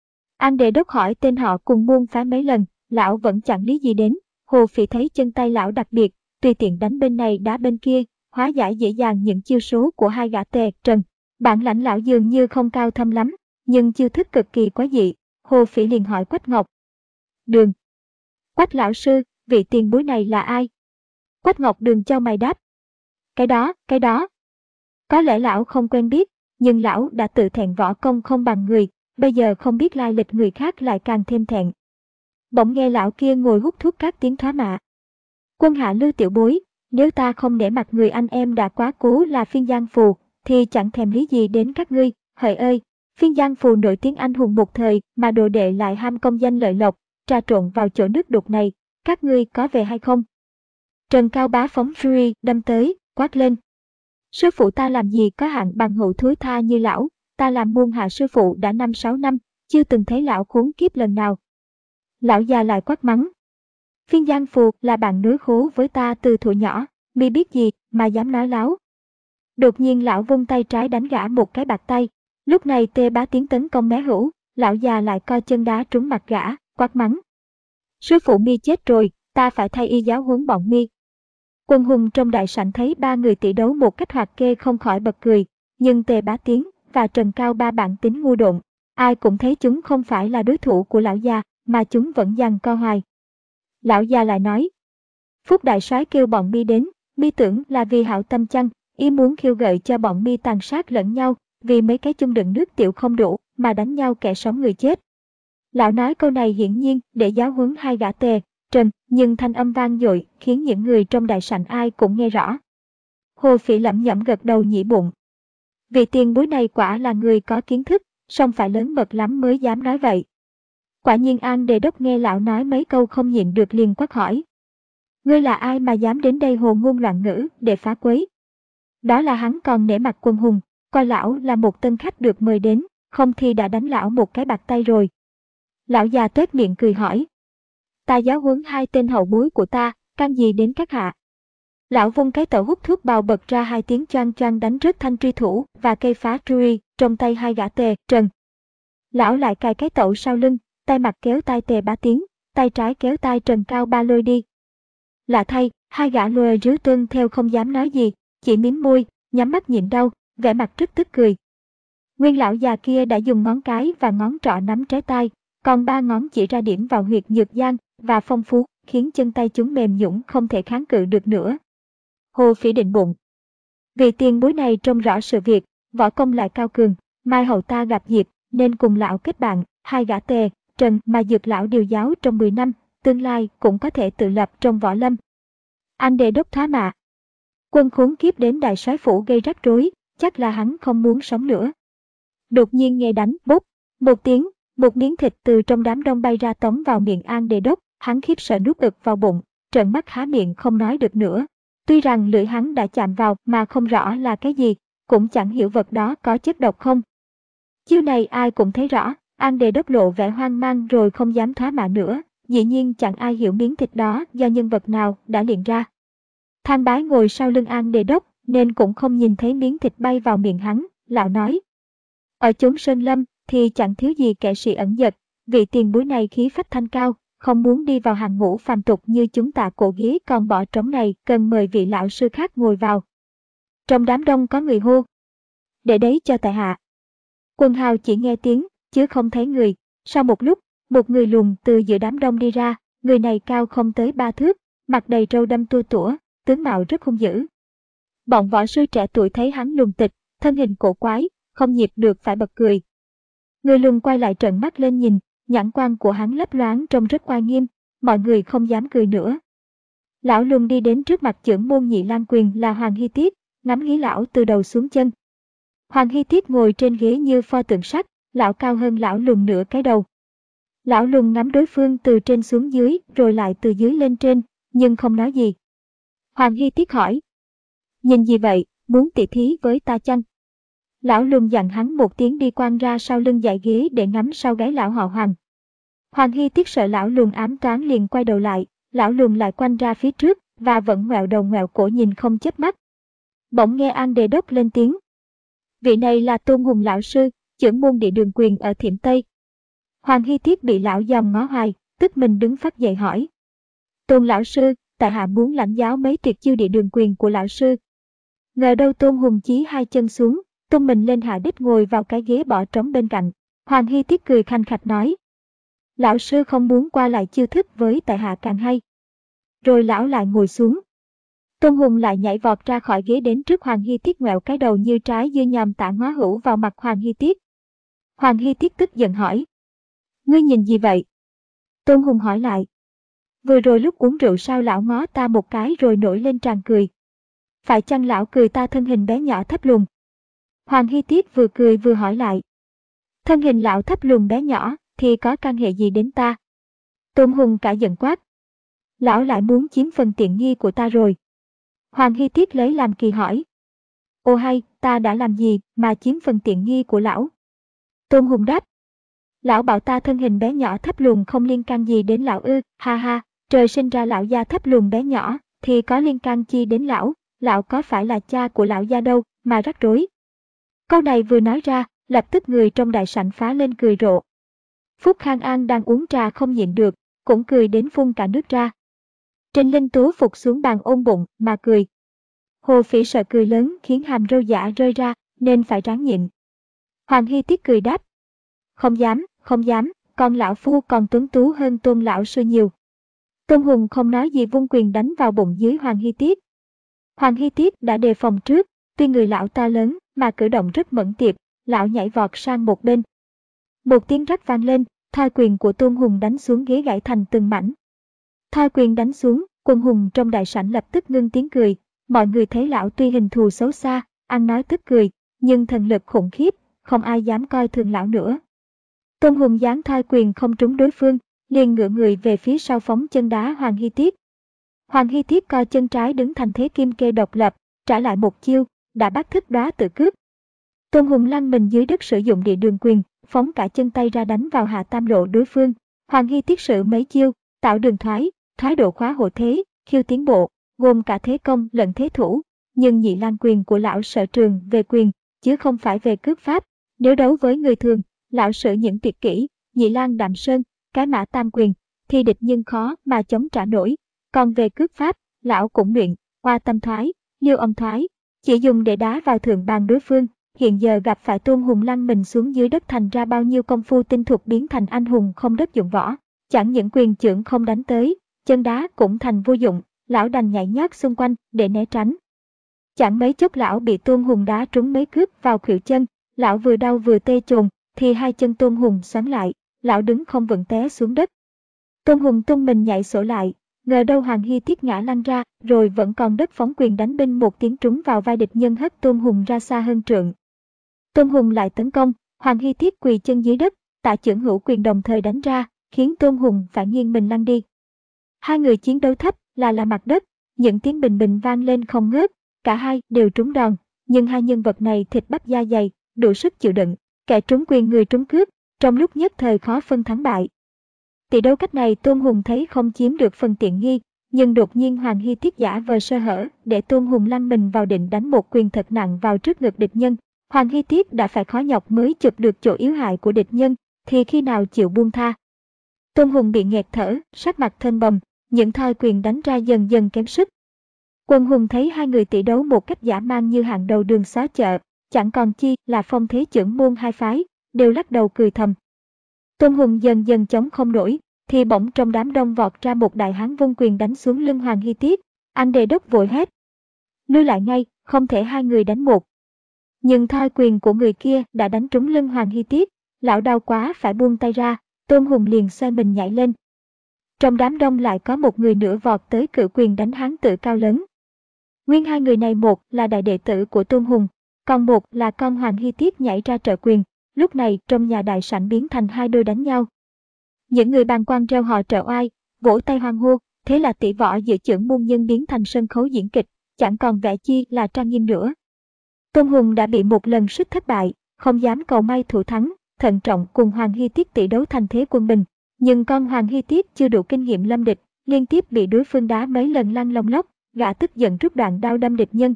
An Đề Đốc hỏi tên họ cùng môn phái mấy lần, lão vẫn chẳng lý gì đến. Hồ Phỉ thấy chân tay lão đặc biệt, tùy tiện đánh bên này đá bên kia, hóa giải dễ dàng những chiêu số của hai gã Tề, Trần. Bản lãnh lão dường như không cao thâm lắm, nhưng chiêu thức cực kỳ quái dị. Hồ Phỉ liền hỏi Quách Ngọc Đường. Quách lão sư, vị tiền bối này là ai? Quách Ngọc Đường cho mày đáp. Cái đó, cái đó. Có lẽ lão không quen biết, nhưng lão đã tự thẹn võ công không bằng người, bây giờ không biết lai lịch người khác lại càng thêm thẹn. Bỗng nghe lão kia ngồi hút thuốc các tiếng thoá mạ. Quân hạ Lưu tiểu bối, nếu ta không để mặt người anh em đã quá cố là Phiên Giang Phù, thì chẳng thèm lý gì đến các ngươi. Hỡi ơi, Phiên Giang Phù nổi tiếng anh hùng một thời mà đồ đệ lại ham công danh lợi lộc, trà trộn vào chỗ nước đục này, các ngươi có về hay không? Trần Cao Bá phóng fury đâm tới, quát lên. Sư phụ ta làm gì có hạng bằng hữu thối tha như lão, ta làm môn hạ sư phụ đã năm sáu năm, chưa từng thấy lão khốn kiếp lần nào. Lão già lại quát mắng. Phiên Giang Phù là bạn nối khố với ta từ thuở nhỏ, mi biết gì mà dám nói láo. Đột nhiên lão vung tay trái đánh gã một cái bạt tay. Lúc này Tề Bá Tiến tấn công mé hữu, lão già lại co chân đá trúng mặt gã, quát mắng. Sư phụ mi chết rồi, ta phải thay y giáo huấn bọn mi. Quân hùng trong đại sảnh thấy ba người tỷ đấu một cách hoạt kê không khỏi bật cười, nhưng Tề Bá Tiến và Trần Cao Ba bản tính ngu độn, ai cũng thấy chúng không phải là đối thủ của lão già, mà chúng vẫn giằng co hoài. Lão già lại nói. Phúc đại soái kêu bọn mi đến, mi tưởng là vì hảo tâm chăng, y muốn khiêu gợi cho bọn mi tàn sát lẫn nhau, vì mấy cái chung đựng nước tiểu không đủ mà đánh nhau kẻ sống người chết. Lão nói câu này hiển nhiên để giáo huấn hai gã Tề, Trần, nhưng thanh âm vang dội khiến những người trong đại sảnh ai cũng nghe rõ. Hồ Phỉ lẩm nhẩm gật đầu nhĩ bụng. Vị tiền bối này quả là người có kiến thức, song phải lớn mật lắm mới dám nói vậy. Quả nhiên An Đề Đốc nghe lão nói mấy câu không nhịn được liền quát hỏi. Ngươi là ai mà dám đến đây hồ ngôn loạn ngữ để phá quấy? Đó là hắn còn nể mặt Quân Hùng, coi lão là một tân khách được mời đến, không thì đã đánh lão một cái bạc tay rồi. Lão già tuét miệng cười hỏi. Ta giáo huấn hai tên hậu bối của ta, can gì đến các hạ? Lão vung cái tẩu hút thuốc bào bật ra hai tiếng choang choang đánh rớt thanh truy thủ và cây phá truy trong tay hai gã Tề, Trần. Lão lại cài cái tẩu sau lưng, tay mặt kéo tay Tề Bá Tiến, tay trái kéo tay Trần Cao Ba lôi đi. Lạ thay, hai gã lùa ríu tuân theo không dám nói gì, chỉ mím môi, nhắm mắt nhịn đau, vẻ mặt rất tức cười. Nguyên lão già kia đã dùng ngón cái và ngón trỏ nắm trái tay, còn ba ngón chỉ ra điểm vào huyệt nhược giang và phong phú, khiến chân tay chúng mềm nhũn không thể kháng cự được nữa. Hồ Phỉ định bụng. Vị tiền bối này trông rõ sự việc, võ công lại cao cường, mai hậu ta gặp dịp, nên cùng lão kết bạn, hai gã Tề, Trần mà Dược lão điều giáo trong mười năm, tương lai cũng có thể tự lập trong võ lâm. An Đề Đốc thoá mạ. Quân khốn kiếp đến đại soái phủ gây rắc rối, chắc là hắn không muốn sống nữa. Đột nhiên nghe đánh bốp, một tiếng, một miếng thịt từ trong đám đông bay ra tống vào miệng An Đề Đốc, hắn khiếp sợ nuốt ực vào bụng, trợn mắt há miệng không nói được nữa. Tuy rằng lưỡi hắn đã chạm vào mà không rõ là cái gì, cũng chẳng hiểu vật đó có chất độc không. Chiêu này ai cũng thấy rõ, An Đề Đốc lộ vẻ hoang mang rồi không dám thoá mạ nữa, dĩ nhiên chẳng ai hiểu miếng thịt đó do nhân vật nào đã luyện ra. Thang Bái ngồi sau lưng An Đề Đốc nên cũng không nhìn thấy miếng thịt bay vào miệng hắn, lão nói. Ở chốn sơn lâm thì chẳng thiếu gì kẻ sĩ ẩn dật, vị tiền bối này khí phách thanh cao, không muốn đi vào hàng ngũ phàm tục như chúng ta cổ ghế còn bỏ trống này, cần mời vị lão sư khác ngồi vào. Trong đám đông có người hô. Để đấy cho tại hạ. Quân hào chỉ nghe tiếng, chứ không thấy người. Sau một lúc, một người lùn từ giữa đám đông đi ra, người này cao không tới ba thước, mặt đầy râu đâm tua tủa, tướng mạo rất hung dữ. Bọn võ sư trẻ tuổi thấy hắn lùn tịch, thân hình cổ quái, không nhịn được phải bật cười. Người lùn quay lại trợn mắt lên nhìn, nhãn quan của hắn lấp loáng trông rất oai nghiêm, mọi người không dám cười nữa. Lão lùn đi đến trước mặt chưởng môn Nhị Lang Quyền là Hoàng Hy Tiết, ngắm nghía lão từ đầu xuống chân. Hoàng Hy Tiết ngồi trên ghế như pho tượng sắt, lão cao hơn lão lùn nửa cái đầu. Lão lùn ngắm đối phương từ trên xuống dưới rồi lại từ dưới lên trên, nhưng không nói gì. Hoàng Hy Tiết hỏi. Nhìn gì vậy, muốn tỉ thí với ta chăng? Lão lùn dặn hắn một tiếng đi quang ra sau lưng dãy ghế để ngắm sau gáy lão họ Hoàng. Hoàng Hy Tiết sợ lão lùn ám toán liền quay đầu lại, lão lùn lại quanh ra phía trước và vẫn ngoẹo đầu ngoẹo cổ nhìn không chớp mắt. Bỗng nghe An Đề Đốc lên tiếng. Vị này là Tôn Hùng lão sư, chưởng môn Địa Đường Quyền ở Thiểm Tây. Hoàng Hy Tiết bị lão dòm ngó hoài, tức mình đứng phát dậy hỏi. Tôn lão sư, tại hạ muốn lãnh giáo mấy tuyệt chiêu Địa Đường Quyền của lão sư. Ngờ đâu Tôn Hùng chí hai chân xuống, tung mình lên hạ đích ngồi vào cái ghế bỏ trống bên cạnh. Hoàng Hy Tiết cười khanh khạch nói. Lão sư không muốn qua lại chiêu thức với tại hạ càng hay. Rồi lão lại ngồi xuống. Tôn Hùng lại nhảy vọt ra khỏi ghế đến trước Hoàng Hy Tiết ngoẹo cái đầu như trái dưa nhòm tả ngó hữu vào mặt Hoàng Hy Tiết. Hoàng Hy Tiết tức giận hỏi. Ngươi nhìn gì vậy? Tôn Hùng hỏi lại. Vừa rồi lúc uống rượu sao lão ngó ta một cái rồi nổi lên tràn cười. Phải chăng lão cười ta thân hình bé nhỏ thấp lùn? Hoàng Hy Tiết vừa cười vừa hỏi lại. Thân hình lão thấp lùn bé nhỏ thì có can hệ gì đến ta? Tôn Hùng cả giận quát. Lão lại muốn chiếm phần tiện nghi của ta rồi. Hoàng Hy Tiết lấy làm kỳ hỏi. Ô hay, ta đã làm gì mà chiếm phần tiện nghi của lão? Tôn Hùng đáp. Lão bảo ta thân hình bé nhỏ thấp lùn không liên can gì đến lão ư, ha ha, trời sinh ra lão gia thấp lùn bé nhỏ thì có liên can chi đến lão, lão có phải là cha của lão gia đâu mà rắc rối. Câu này vừa nói ra, lập tức người trong đại sảnh phá lên cười rộ. Phúc Khang An đang uống trà không nhịn được, cũng cười đến phun cả nước ra. Trình Linh Tú phục xuống bàn ôm bụng mà cười. Hồ Phỉ sợ cười lớn khiến hàm râu giả rơi ra, nên phải ráng nhịn. Hoàng Hy Tiết cười đáp. Không dám, không dám, con lão phu còn tuấn tú hơn Tôn lão sư nhiều. Tôn Hùng không nói gì vung quyền đánh vào bụng dưới Hoàng Hy Tiết. Hoàng Hy Tiết đã đề phòng trước, tuy người lão to lớn mà cử động rất mẫn tiệp, lão nhảy vọt sang một bên. Một tiếng rắc vang lên, thoi quyền của Tôn Hùng đánh xuống ghế gãy thành từng mảnh. Thoi quyền đánh xuống, Quân Hùng trong đại sảnh lập tức ngưng tiếng cười. Mọi người thấy lão tuy hình thù xấu xa, ăn nói tức cười, nhưng thần lực khủng khiếp, không ai dám coi thường lão nữa. Tôn Hùng giáng thoi quyền không trúng đối phương, liền ngửa người về phía sau phóng chân đá Hoàng Hy Tiết. Hoàng Hy Tiết co chân trái đứng thành thế kim kê độc lập, trả lại một chiêu, đã bắt thức đóa tự cướp. Tôn Hùng lăn mình dưới đất sử dụng địa đường quyền, phóng cả chân tay ra đánh vào hạ tam lộ đối phương. Hoàng Hy Tiết sử mấy chiêu, tạo đường thoái, thoái độ khóa hộ thế, khiêu tiến bộ, gồm cả thế công lẫn thế thủ. Nhưng nhị lang quyền của lão sở trường về quyền, chứ không phải về cước pháp. Nếu đấu với người thường, lão sử những tuyệt kỹ, nhị lang đạm sơn, cái mã tam quyền, thì địch nhân khó mà chống trả nổi. Còn về cước pháp, lão cũng luyện, hoa tâm thoái, liêu âm thoái, chỉ dùng để đá vào thượng bàn đối phương. Hiện giờ gặp phải Tôn Hùng lăn mình xuống dưới đất, thành ra bao nhiêu công phu tinh thuật biến thành anh hùng không đất dụng võ. Chẳng những quyền chưởng không đánh tới, chân đá cũng thành vô dụng, lão đành nhảy nhót xung quanh để né tránh. Chẳng mấy chốc lão bị Tôn Hùng đá trúng mấy cước vào khuỷu chân, lão vừa đau vừa tê chồn, thì hai chân Tôn Hùng xoắn lại, lão đứng không vững té xuống đất. Tôn Hùng tung mình nhảy sổ lại, ngờ đâu Hoàng Hy Tiết ngã lăn ra, rồi vẫn còn đất phóng quyền đánh binh một tiếng trúng vào vai địch nhân, hất Tôn Hùng ra xa hơn trượng. Tôn Hùng lại tấn công, Hoàng Hy Tiết quỳ chân dưới đất, tạ chưởng hữu quyền đồng thời đánh ra, khiến Tôn Hùng phải nghiêng mình lăn đi. Hai người chiến đấu thấp là là mặt đất, những tiếng bình bình vang lên không ngớt, cả hai đều trúng đòn, nhưng hai nhân vật này thịt bắp da dày, đủ sức chịu đựng, kẻ trúng quyền người trúng cước, trong lúc nhất thời khó phân thắng bại. Tỷ đấu cách này Tôn Hùng thấy không chiếm được phần tiện nghi, nhưng đột nhiên Hoàng Hy Tiết giả vờ sơ hở để Tôn Hùng lăn mình vào định đánh một quyền thật nặng vào trước ngực địch nhân. Hoàng Hy Tiết đã phải khó nhọc mới chụp được chỗ yếu hại của địch nhân, thì khi nào chịu buông tha. Tôn Hùng bị nghẹt thở, sắc mặt thênh bầm, những thoi quyền đánh ra dần dần kém sức. Quân Hùng thấy hai người tỷ đấu một cách dã man như hàng đầu đường xó chợ, chẳng còn chi là phong thế chưởng môn hai phái, đều lắc đầu cười thầm. Tôn Hùng dần dần chống không nổi, thì bỗng trong đám đông vọt ra một đại hán vung quyền đánh xuống lưng Hoàng Hy Tiết. Anh Đề Đốc vội hét: lui lại ngay, không thể hai người đánh một. Nhưng thoi quyền của người kia đã đánh trúng lưng Hoàng Hy Tiết, lão đau quá phải buông tay ra, Tôn Hùng liền xoay mình nhảy lên. Trong đám đông lại có một người nữa vọt tới cự quyền đánh hán tự cao lớn. Nguyên hai người này, một là đại đệ tử của Tôn Hùng, còn một là con Hoàng Hy Tiết nhảy ra trợ quyền. Lúc này trong nhà đại sảnh biến thành hai đôi đánh nhau. Những người bàng quan reo hò trợ oai, vỗ tay hoan hô, thế là tỷ võ giữa chưởng môn nhân biến thành sân khấu diễn kịch, chẳng còn vẻ chi là trang nghiêm nữa. Tôn Hùng đã bị một lần suýt thất bại, không dám cầu may thủ thắng, thận trọng cùng Hoàng Hy Tiết tỷ đấu thành thế quân bình. Nhưng con Hoàng Hy Tiết chưa đủ kinh nghiệm lâm địch, liên tiếp bị đối phương đá mấy lần lăn lông lốc, gã tức giận rút đoạn đao đâm địch nhân.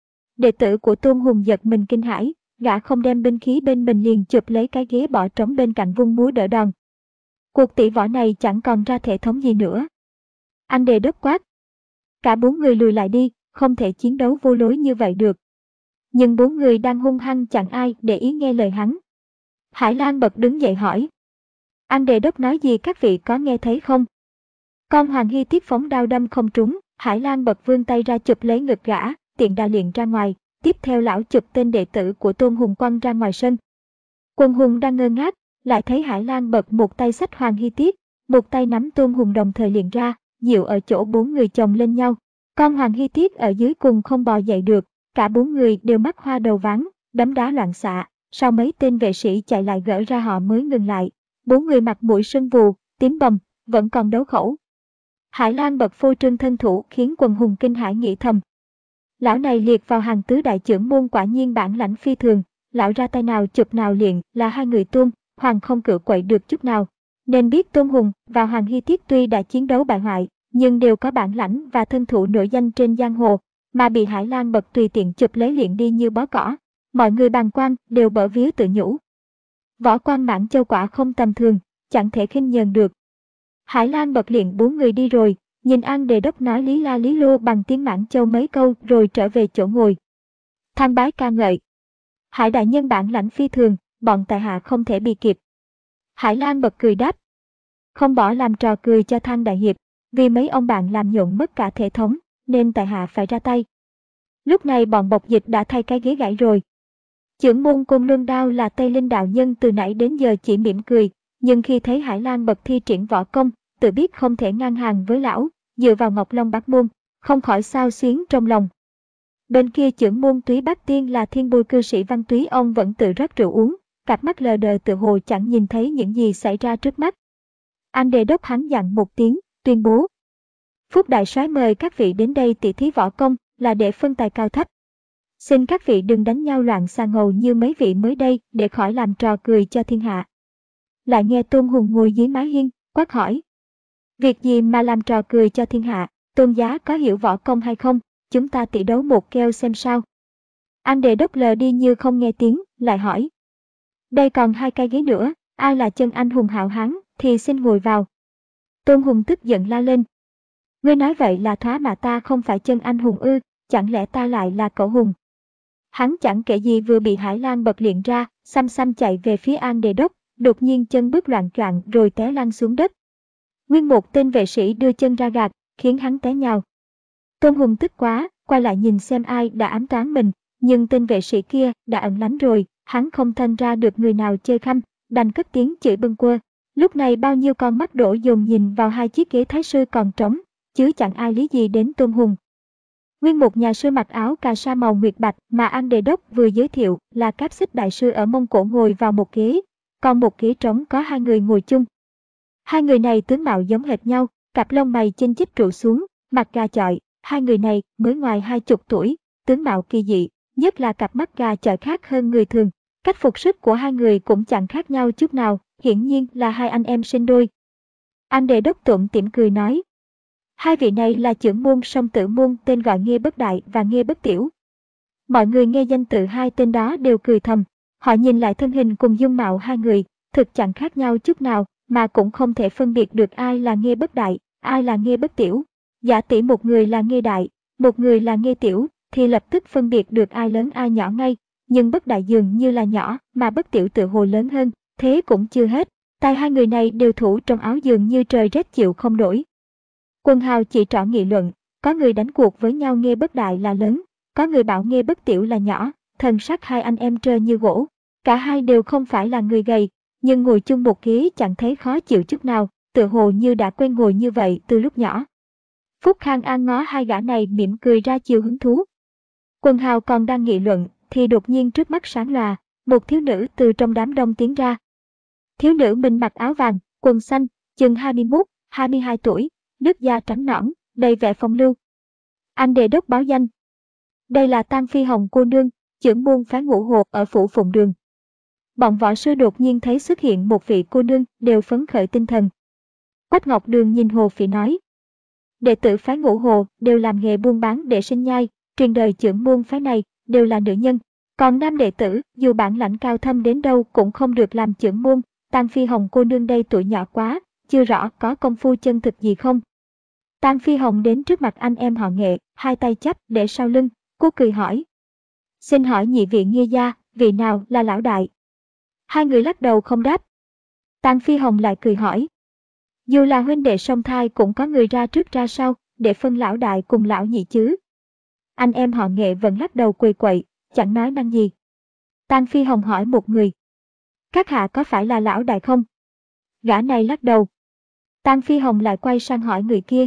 Đệ tử của Tôn Hùng giật mình kinh hãi, gã không đem binh khí bên mình liền chụp lấy cái ghế bỏ trống bên cạnh vung múa đỡ đòn. Cuộc tỷ võ này chẳng còn ra thể thống gì nữa. Anh Đề Đốc quát: cả bốn người lùi lại đi, không thể chiến đấu vô lối như vậy được. Nhưng bốn người đang hung hăng chẳng ai để ý nghe lời hắn. Hải Lan bật đứng dậy hỏi: anh Đề Đốc nói gì các vị có nghe thấy không? Con Hoàng Hy Tiết phóng đao đâm không trúng, Hải Lan bật vươn tay ra chụp lấy ngực gã, tiện đà liền ra ngoài. Tiếp theo lão chụp tên đệ tử của Tôn Hùng quăng ra ngoài sân. Quân Hùng đang ngơ ngác, lại thấy Hải Lan bật một tay xách Hoàng Hy Tiết, một tay nắm Tôn Hùng đồng thời liền ra, dịu ở chỗ bốn người chồng lên nhau. Con Hoàng Hy Tiết ở dưới cùng không bò dậy được, cả bốn người đều mắc hoa đầu ván, đấm đá loạn xạ. Sau mấy tên vệ sĩ chạy lại gỡ ra họ mới ngừng lại. Bốn người mặt mũi sưng vù, tím bầm, vẫn còn đấu khẩu. Hải Lan bật phô trương thân thủ khiến Quân Hùng kinh hãi nghĩ thầm: lão này liệt vào hàng tứ đại chưởng môn, quả nhiên bản lãnh phi thường. Lão ra tay nào chụp nào liền là hai người Tôn, Hoàng không cự quậy được chút nào. Nên biết Tôn Hùng và Hoàng Hy Tiết tuy đã chiến đấu bại hoại, nhưng đều có bản lãnh và thân thủ nổi danh trên giang hồ, mà bị Hải Lan bật tùy tiện chụp lấy liền đi như bó cỏ. Mọi người bàng quan đều bở vía tự nhủ: võ quan Mãn Châu quả không tầm thường, chẳng thể khinh nhờn được. Hải Lan bật liền bốn người đi rồi, nhìn An Đề Đốc nói lý la lý lô bằng tiếng Mãn Châu mấy câu rồi trở về chỗ ngồi. Thang bái ca ngợi: Hải đại nhân bản lãnh phi thường, bọn tại hạ không thể bị kịp. Hải Lan bật cười đáp: không bỏ làm trò cười cho Thang đại hiệp, vì mấy ông bạn làm nhộn mất cả thể thống, nên tại hạ phải ra tay. Lúc này bọn Bộc Dịch đã thay cái ghế gãy rồi. Chưởng môn Côn Luân Đao là Tây Linh đạo nhân từ nãy đến giờ chỉ mỉm cười, nhưng khi thấy Hải Lang bật thi triển võ công, tự biết không thể ngang hàng với lão, dựa vào Ngọc Long Bát Môn, không khỏi xao xuyến trong lòng. Bên kia chưởng môn Túy Bát Tiên là thiên bồi cư sĩ Văn Túy, ông vẫn tự rót rượu uống, cặp mắt lờ đờ tự hồ chẳng nhìn thấy những gì xảy ra trước mắt. An Đề Đốc hắn dặn một tiếng, tuyên bố: Phúc đại soái mời các vị đến đây tỉ thí võ công là để phân tài cao thấp. Xin các vị đừng đánh nhau loạn xà ngầu như mấy vị mới đây để khỏi làm trò cười cho thiên hạ. Lại nghe Tôn Hùng ngồi dưới mái hiên, quát hỏi: Việc gì mà làm trò cười cho thiên hạ, Tôn giá có hiểu võ công hay không, chúng ta tỉ đấu một keo xem sao. An Đề Đốc lờ đi như không nghe tiếng, lại hỏi: Đây còn hai cái ghế nữa, ai là chân anh hùng hảo hán thì xin ngồi vào. Tôn Hùng tức giận la lên: Ngươi nói vậy là thoá mà ta không phải chân anh hùng ư, chẳng lẽ ta lại là cẩu hùng? Hắn chẳng kể gì vừa bị Hải Lang bật liệng ra, xăm xăm chạy về phía An Đề Đốc, đột nhiên chân bước loạn choạng rồi té lăn xuống đất. Nguyên một tên vệ sĩ đưa chân ra gạt, khiến hắn té nhào. Tôn Hùng tức quá, quay lại nhìn xem ai đã ám toán mình, nhưng tên vệ sĩ kia đã ẩn lánh rồi, hắn không thanh ra được người nào chơi khăm, đành cất tiếng chửi bâng quơ. Lúc này bao nhiêu con mắt đổ dồn nhìn vào hai chiếc ghế thái sư còn trống, chứ chẳng ai lý gì đến Tôn Hùng. Nguyên một nhà sư mặc áo cà sa màu nguyệt bạch mà An Đề Đốc vừa giới thiệu là Cáp Xích đại sư ở Mông Cổ ngồi vào một ghế, còn một ghế trống có hai người ngồi chung. Hai người này tướng mạo giống hệt nhau, cặp lông mày chênh chích trụ xuống, mặt gà chọi. Hai người này mới ngoài hai chục tuổi, tướng mạo kỳ dị, nhất là cặp mắt gà chọi khác hơn người thường. Cách phục sức của hai người cũng chẳng khác nhau chút nào, hiển nhiên là hai anh em sinh đôi. An Đề Đốc tủm tỉm cười nói: Hai vị này là chưởng môn Song Tử môn, tên gọi Nghê Bất Đại và Nghê Bất Tiểu. Mọi người nghe danh tự hai tên đó đều cười thầm, họ nhìn lại thân hình cùng dung mạo hai người, thực chẳng khác nhau chút nào, mà cũng không thể phân biệt được ai là Nghê Bất Đại, ai là Nghê Bất Tiểu. Giả tỷ một người là Nghê Đại, một người là Nghê Tiểu, thì lập tức phân biệt được ai lớn ai nhỏ ngay, nhưng Bất Đại dường như là nhỏ, mà Bất Tiểu tự hồ lớn hơn, thế cũng chưa hết, tay hai người này đều thủ trong áo dường như trời rét chịu không nổi. Quần hào chỉ trỏ nghị luận, có người đánh cuộc với nhau Nghê Bất Đại là lớn, có người bảo Nghê Bất Tiểu là nhỏ, thần sắc hai anh em trơ như gỗ, cả hai đều không phải là người gầy, nhưng ngồi chung một ghế chẳng thấy khó chịu chút nào, tựa hồ như đã quen ngồi như vậy từ lúc nhỏ. Phúc Khang An ngó hai gã này mỉm cười ra chiều hứng thú. Quần hào còn đang nghị luận, thì đột nhiên trước mắt sáng lòa, một thiếu nữ từ trong đám đông tiến ra. Thiếu nữ mình mặc áo vàng, quần xanh, chừng hai mươi mốt, hai mươi hai tuổi, nước da trắng nõn, đầy vẻ phong lưu. An Đề Đốc báo danh: Đây là Tang Phi Hồng cô nương, chưởng môn phái Ngũ Hồ ở phủ Phụng Đường. Bọn võ sư đột nhiên thấy xuất hiện một vị cô nương đều phấn khởi tinh thần. Quách Ngọc Đường nhìn Hồ Phỉ nói: Đệ tử phái Ngũ Hồ đều làm nghề buôn bán để sinh nhai, truyền đời chưởng môn phái này đều là nữ nhân, còn nam đệ tử dù bản lãnh cao thâm đến đâu cũng không được làm chưởng môn. Tang Phi Hồng cô nương đây tuổi nhỏ quá, chưa rõ có công phu chân thực gì không. Tang Phi Hồng đến trước mặt anh em họ Nghệ, hai tay chắp để sau lưng, cô cười hỏi: Xin hỏi nhị vị Nghê gia, vị nào là lão đại? Hai người lắc đầu không đáp. Tang Phi Hồng lại cười hỏi: Dù là huynh đệ song thai cũng có người ra trước ra sau, để phân lão đại cùng lão nhị chứ. Anh em họ Nghệ vẫn lắc đầu quỳ quậy, chẳng nói năng gì. Tang Phi Hồng hỏi một người: Các hạ có phải là lão đại không? Gã này lắc đầu. Tang Phi Hồng lại quay sang hỏi người kia: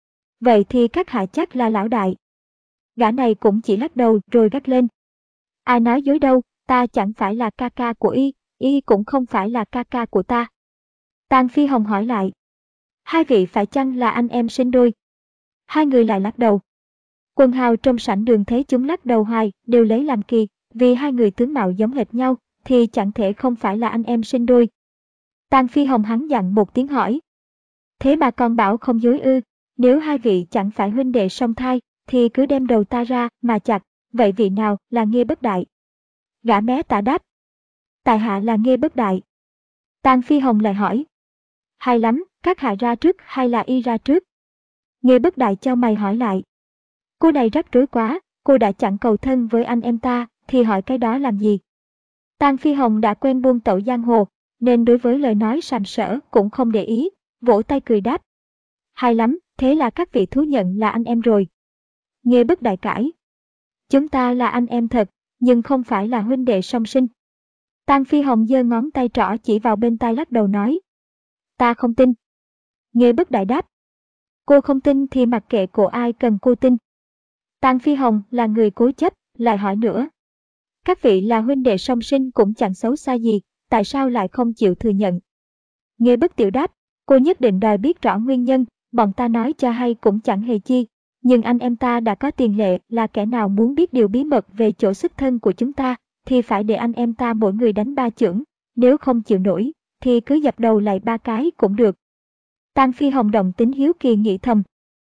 Vậy thì các hạ chắc là lão đại. Gã này cũng chỉ lắc đầu rồi gắt lên: Ai nói dối đâu, ta chẳng phải là ca ca của y, y cũng không phải là ca ca của ta. Tang Phi Hồng hỏi lại: Hai vị phải chăng là anh em sinh đôi? Hai người lại lắc đầu. Quần hào trong sảnh đường thấy chúng lắc đầu hoài đều lấy làm kỳ, vì hai người tướng mạo giống hệt nhau thì chẳng thể không phải là anh em sinh đôi. Tang Phi Hồng hắn dặn một tiếng hỏi: Thế mà con bảo không dối ư? Nếu hai vị chẳng phải huynh đệ song thai thì cứ đem đầu ta ra mà chặt, vậy vị nào là Nghê Bất Đại? Gã mé tả đáp: Tại hạ là Nghê Bất Đại. Tang Phi Hồng lại hỏi: Hay lắm, các hạ ra trước hay là y ra trước? Nghê Bất Đại chau mày hỏi lại: Cô này rắc rối quá, cô đã chẳng cầu thân với anh em ta thì hỏi cái đó làm gì? Tang Phi Hồng đã quen buôn tẩu giang hồ, nên đối với lời nói sàm sỡ cũng không để ý, vỗ tay cười đáp: Hay lắm, thế là các vị thú nhận là anh em rồi. Nghê Bất Đại cãi: Chúng ta là anh em thật, nhưng không phải là huynh đệ song sinh. Tang Phi Hồng giơ ngón tay trỏ chỉ vào bên tai lắc đầu nói. Ta không tin. Nghê Bất Đại đáp. Cô không tin thì mặc kệ của ai cần cô tin. Tang Phi Hồng là người cố chấp, lại hỏi nữa. Các vị là huynh đệ song sinh cũng chẳng xấu xa gì, tại sao lại không chịu thừa nhận? Nghê Bất Tiểu đáp, cô nhất định đòi biết rõ nguyên nhân, bọn ta nói cho hay cũng chẳng hề chi. Nhưng anh em ta đã có tiền lệ là kẻ nào muốn biết điều bí mật về chỗ xuất thân của chúng ta, thì phải để anh em ta mỗi người đánh ba chưởng, nếu không chịu nổi, thì cứ dập đầu lại ba cái cũng được. Tang Phi Hồng động tính hiếu kỳ nghĩ thầm.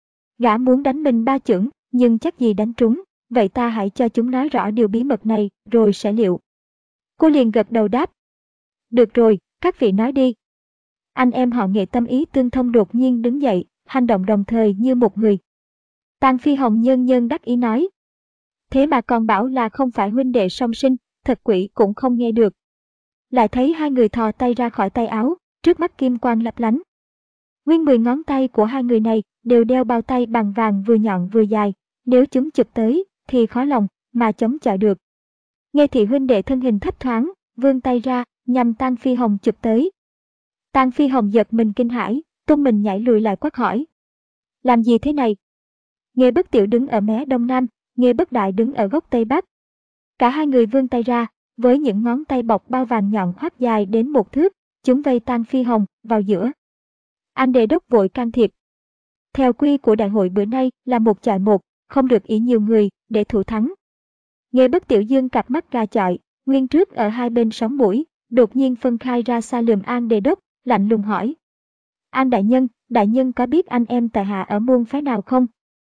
Gã muốn đánh mình ba chưởng, nhưng chắc gì đánh trúng, vậy ta hãy cho chúng nói rõ điều bí mật này, rồi sẽ liệu. Cô liền gật đầu đáp. Được rồi, các vị nói đi. Anh em họ Nghệ tâm ý tương thông đột nhiên đứng dậy, hành động đồng thời như một người. Tang Phi Hồng nhân nhân đắc ý nói. Thế mà còn bảo là không phải huynh đệ song sinh, thật quỷ cũng không nghe được. Lại thấy hai người thò tay ra khỏi tay áo, trước mắt kim quang lấp lánh. Nguyên mười ngón tay của hai người này đều đeo bao tay bằng vàng vừa nhọn vừa dài, nếu chúng chụp tới thì khó lòng mà chống chọi được. Nghe Thị huynh đệ thân hình thấp thoáng, vươn tay ra nhằm Tang Phi Hồng chụp tới. Tang Phi Hồng giật mình kinh hãi, tung mình nhảy lùi lại quát hỏi. Làm gì thế này? Nghê Bất Tiểu đứng ở mé đông nam, Nghê Bất Đại đứng ở góc tây bắc. Cả hai người vươn tay ra, với những ngón tay bọc bao vàng nhọn hoắt dài đến một thước, chúng vây Tang Phi Hồng vào giữa. Anh Đề Đốc vội can thiệp. Theo quy của đại hội bữa nay là một chọi một, không được ỷ nhiều người để thủ thắng. Nghê Bất Tiểu dương cặp mắt gà chọi, nguyên trước ở hai bên sóng mũi, đột nhiên phân khai ra xa lườm An Đề Đốc, lạnh lùng hỏi. An đại nhân, đại nhân có biết anh em tại hạ ở môn phái nào không?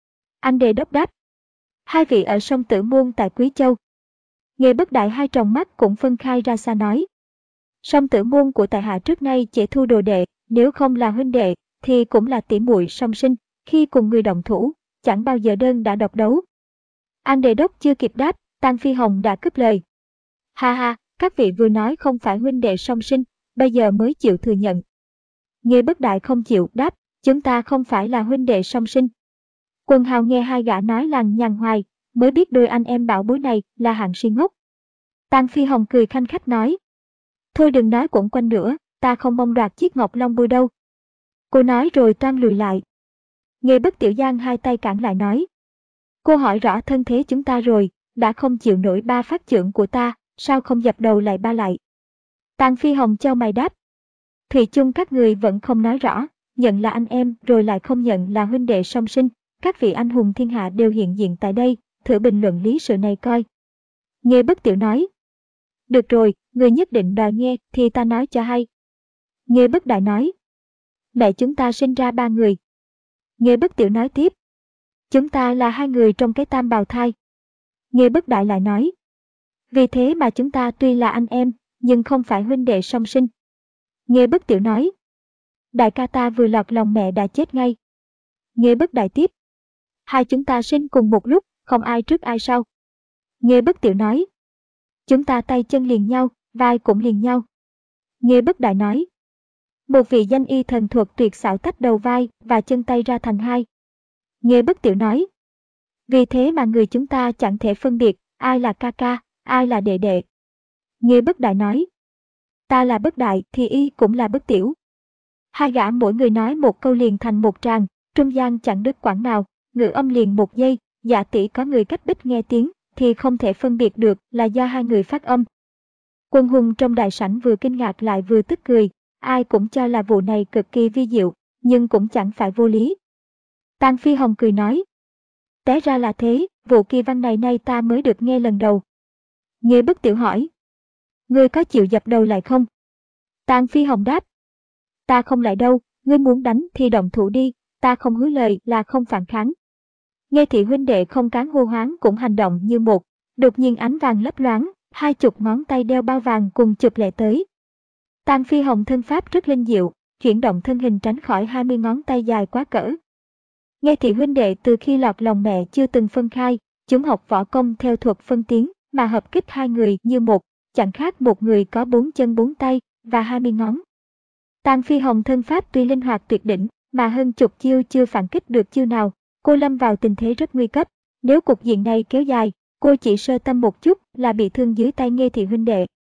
An Đề Đốc đáp. Hai vị ở sông Tử Môn tại Quý Châu. Nghê Bất Đại hai tròng mắt cũng phân khai ra xa nói. Sông Tử Môn của tại hạ trước nay chỉ thu đồ đệ, nếu không là huynh đệ, thì cũng là tỉ muội song sinh, khi cùng người động thủ, chẳng bao giờ đơn đã độc đấu. An Đề Đốc chưa kịp đáp, Tang Phi Hồng đã cướp lời. Ha ha, các vị vừa nói không phải huynh đệ song sinh, bây giờ mới chịu thừa nhận. Nghê Bất Đại không chịu đáp, chúng ta không phải là huynh đệ song sinh. Quần hào nghe hai gã nói lằng nhằng hoài, mới biết đôi anh em bảo bối này là hạng si ngốc. Tang Phi Hồng cười khanh khách nói. Thôi đừng nói quẩn quanh nữa, ta không mong đoạt chiếc ngọc long bôi đâu. Cô nói rồi toan lùi lại. Nghê Bất Tiểu giang hai tay cản lại nói. Cô hỏi rõ thân thế chúng ta rồi, đã không chịu nổi ba phát chưởng của ta, sao không dập đầu lại ba lại. Tang Phi Hồng chau mày đáp. Thủy chung các người vẫn không nói rõ, nhận là anh em rồi lại không nhận là huynh đệ song sinh. Các vị anh hùng thiên hạ đều hiện diện tại đây, thử bình luận lý sự này coi. Nghê Bất Tiểu nói. Được rồi, người nhất định đòi nghe thì ta nói cho hay. Nghê Bất Đại nói. Mẹ chúng ta sinh ra ba người. Nghê Bất Tiểu nói tiếp. Chúng ta là hai người trong cái tam bào thai. Nghê Bất Đại lại nói. Vì thế mà chúng ta tuy là anh em, nhưng không phải huynh đệ song sinh. Nghê Bất Tiểu nói. Đại ca ta vừa lọt lòng mẹ đã chết ngay. Nghê Bất Đại tiếp. Hai chúng ta sinh cùng một lúc, không ai trước ai sau. Nghê Bất Tiểu nói. Chúng ta tay chân liền nhau, vai cũng liền nhau. Nghê Bất Đại nói. Một vị danh y thần thuật tuyệt xảo tách đầu vai và chân tay ra thành hai. Nghê Bất Tiểu nói. Vì thế mà người chúng ta chẳng thể phân biệt ai là ca ca, ai là đệ đệ. Nghê Bất Đại nói. Ta là Bất Đại thì y cũng là Bất Tiểu. Hai gã mỗi người nói một câu liền thành một tràng, trung gian chẳng đứt quãng nào, ngữ âm liền một giây, giả tỷ có người cách bích nghe tiếng, thì không thể phân biệt được là do hai người phát âm. Quân hùng trong đại sảnh vừa kinh ngạc lại vừa tức cười, ai cũng cho là vụ này cực kỳ vi diệu, nhưng cũng chẳng phải vô lý. Tang Phi Hồng cười nói. Té ra là thế, vụ kỳ văn này nay ta mới được nghe lần đầu. Nghê Bất Tiểu hỏi. Ngươi có chịu dập đầu lại không? Tang Phi Hồng đáp. Ta không lại đâu, ngươi muốn đánh thì động thủ đi, ta không hứa lời là không phản kháng. Nghe Thị huynh đệ không cán hô hoáng cũng hành động như một, đột nhiên ánh vàng lấp loáng, hai chục ngón tay đeo bao vàng cùng chụp lẹ tới. Tang Phi Hồng thân pháp rất linh diệu, chuyển động thân hình tránh khỏi hai mươi ngón tay dài quá cỡ. Nghe Thị huynh đệ từ khi lọt lòng mẹ chưa từng phân khai, chúng học võ công theo thuật phân tiến mà hợp kích hai người như một, chẳng khác một người có bốn chân bốn tay và hai mươi ngón. Tang Phi Hồng thân pháp tuy linh hoạt tuyệt đỉnh, mà hơn chục chiêu chưa phản kích được chiêu nào, cô lâm vào tình thế rất nguy cấp. Nếu cục diện này kéo dài, cô chỉ sơ tâm một chút là bị thương dưới tay Nghê Thị huynh đệ.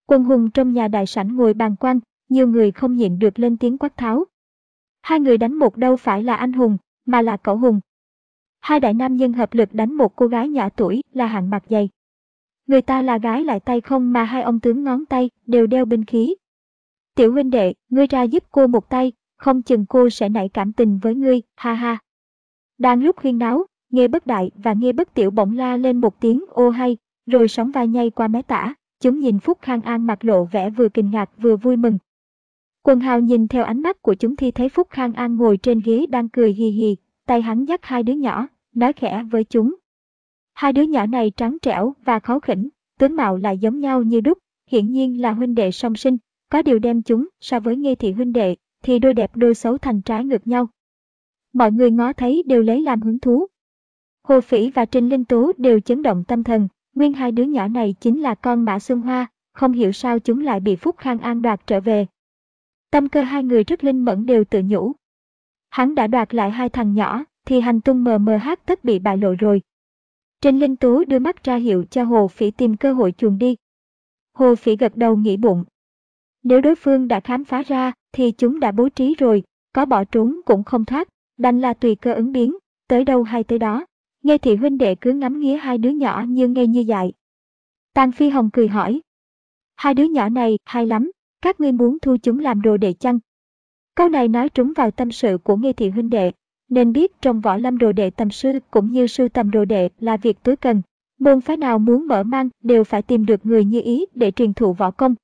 Quần hùng trong nhà đại sảnh ngồi bàng quan, nhiều người không nhịn được lên tiếng quát tháo. Hai người đánh một đâu phải là anh hùng, mà là cẩu hùng. Hai đại nam nhân hợp lực đánh một cô gái nhỏ tuổi là Hạng Mặt Dày. Người ta là gái lại tay không mà hai ông tướng ngón tay đều đeo binh khí. Tiểu huynh đệ, ngươi ra giúp cô một tay, không chừng cô sẽ nảy cảm tình với ngươi, ha ha. Đang lúc huyên náo, Nghê Bất Đại và Nghê Bất Tiểu bỗng la lên một tiếng ô hay, rồi sóng vai nhay qua mé tả. Chúng nhìn Phúc Khang An mặt lộ vẻ vừa kinh ngạc vừa vui mừng. Quần hào nhìn theo ánh mắt của chúng thì thấy Phúc Khang An ngồi trên ghế đang cười hì hì, tay hắn dắt hai đứa nhỏ, nói khẽ với chúng. Hai đứa nhỏ này trắng trẻo và kháu khỉnh, tướng mạo lại giống nhau như đúc, hiển nhiên là huynh đệ song sinh, có điều đem chúng so với Nghê thị huynh đệ thì đôi đẹp đôi xấu thành trái ngược nhau. Mọi người ngó thấy đều lấy làm hứng thú. Hồ Phỉ và Trình Linh Tố đều chấn động tâm thần, nguyên hai đứa nhỏ này chính là con Mã Xuân Hoa, không hiểu sao chúng lại bị Phúc Khang An đoạt trở về. Tâm cơ hai người rất linh mẫn đều tự nhủ. Hắn đã đoạt lại hai thằng nhỏ, thì hành tung mờ mờ hát tất bị bại lộ rồi. Trình Linh Tố đưa mắt ra hiệu cho Hồ Phỉ tìm cơ hội chuồn đi. Hồ Phỉ gật đầu nghĩ bụng. Nếu đối phương đã khám phá ra, thì chúng đã bố trí rồi, có bỏ trốn cũng không thoát, đành là tùy cơ ứng biến, tới đâu hay tới đó. Nghê thị huynh đệ cứ ngắm nghía hai đứa nhỏ như ngây như dại. Tang Phi Hồng cười hỏi. Hai đứa nhỏ này hay lắm, các ngươi muốn thu chúng làm đồ đệ chăng? Câu này nói trúng vào tâm sự của Nghê thị huynh đệ, nên biết trong võ lâm đồ đệ tầm sư cũng như sưu tầm đồ đệ là việc tối cần. Môn phái nào muốn mở mang đều phải tìm được người như ý để truyền thụ võ công.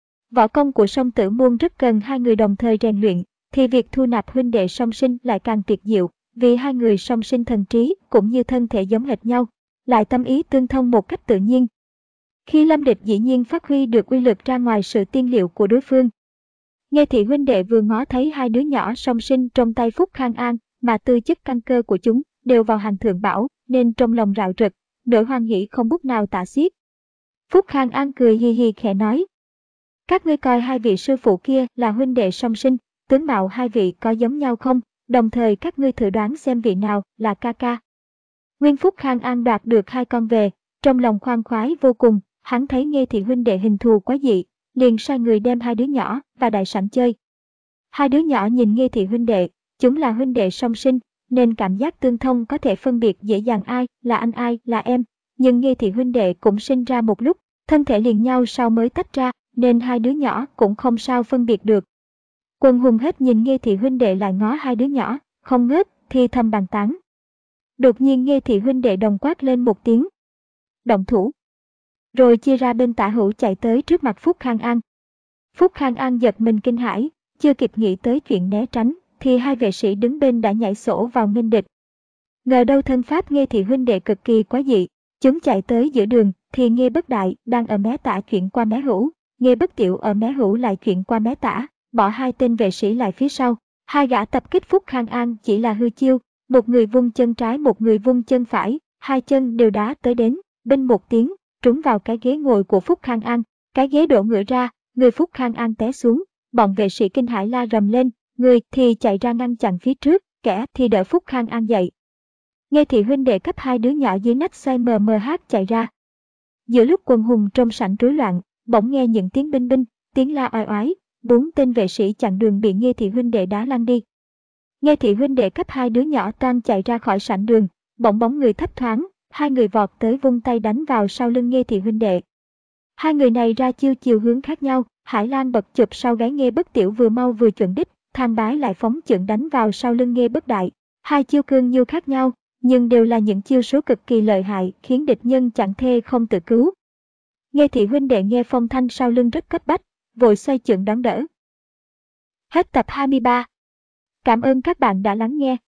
Võ công của Song Tử môn rất cần hai người đồng thời rèn luyện, thì việc thu nạp huynh đệ song sinh lại càng tuyệt diệu, vì hai người song sinh thần trí cũng như thân thể giống hệt nhau, lại tâm ý tương thông một cách tự nhiên. Khi lâm địch dĩ nhiên phát huy được uy lực ra ngoài sự tiên liệu của đối phương. Nghê thị huynh đệ vừa ngó thấy hai đứa nhỏ song sinh trong tay Phúc Khang An, mà tư chất căn cơ của chúng đều vào hàng thượng bảo, nên trong lòng rạo rực, nỗi hoan hỉ không bút nào tả xiết. Phúc Khang An cười hì hì khẽ nói. Các ngươi coi hai vị sư phụ kia là huynh đệ song sinh, tướng mạo hai vị có giống nhau không? Đồng thời các ngươi thử đoán xem vị nào là ca ca. Nguyên Phúc Khang An đoạt được hai con về, trong lòng khoan khoái vô cùng, hắn thấy Nghê thị huynh đệ hình thù quá dị, liền sai người đem hai đứa nhỏ và đại sảnh chơi. Hai đứa nhỏ nhìn Nghê thị huynh đệ, chúng là huynh đệ song sinh, nên cảm giác tương thông có thể phân biệt dễ dàng ai là anh ai là em, nhưng Nghê thị huynh đệ cũng sinh ra một lúc, thân thể liền nhau sau mới tách ra, nên hai đứa nhỏ cũng không sao phân biệt được. Quần hùng hết nhìn Nghê thị huynh đệ lại ngó hai đứa nhỏ, không ngớt, thì thầm bàn tán. Đột nhiên Nghê thị huynh đệ đồng quát lên một tiếng. Động thủ. Rồi chia ra bên tả hữu chạy tới trước mặt Phúc Khang An. Phúc Khang An giật mình kinh hãi, chưa kịp nghĩ tới chuyện né tránh, thì hai vệ sĩ đứng bên đã nhảy sổ vào nghênh địch. Ngờ đâu thân pháp Nghê thị huynh đệ cực kỳ quá dị, chúng chạy tới giữa đường, thì Nghê Bất Đại đang ở mé tả chuyển qua mé hữu, Nghê Bất Tiểu ở mé hữu lại chuyển qua mé tả, bỏ hai tên vệ sĩ lại phía sau. Hai gã tập kích Phúc Khang An chỉ là hư chiêu, một người vung chân trái một người vung chân phải, hai chân đều đá tới đến, binh một tiếng, trúng vào cái ghế ngồi của Phúc Khang An, cái ghế đổ ngửa ra, người Phúc Khang An té xuống, bọn vệ sĩ kinh hãi la rầm lên, người thì chạy ra ngăn chặn phía trước, kẻ thì đỡ Phúc Khang An dậy. Nghê thị huynh đệ cấp hai đứa nhỏ dưới nách xoay mờ mờ hát chạy ra. Giữa lúc quần hùng trong sảnh rối loạn, bỗng nghe những tiếng binh binh, tiếng la oai oái, bốn tên vệ sĩ chặn đường bị Nghê thị huynh đệ đá lăn đi. Nghê thị huynh đệ cấp hai đứa nhỏ toan chạy ra khỏi sảnh đường, bỗng bóng người thấp thoáng, hai người vọt tới vung tay đánh vào sau lưng Nghê thị huynh đệ. Hai người này ra chiêu chiều hướng khác nhau, Hải Lan bật chụp sau gáy Nghê Bất Tiểu vừa mau vừa chuẩn đích, Thang Bái lại phóng chưởng đánh vào sau lưng Nghê Bất Đại. Hai chiêu cương nhiêu khác nhau, nhưng đều là những chiêu số cực kỳ lợi hại, khiến địch nhân chẳng thê không tự cứu. Nghê thị huynh đệ nghe phong thanh sau lưng rất cấp bách, vội xoay chưởng đón đỡ. Hết tập hai mươi ba. Cảm ơn các bạn đã lắng nghe.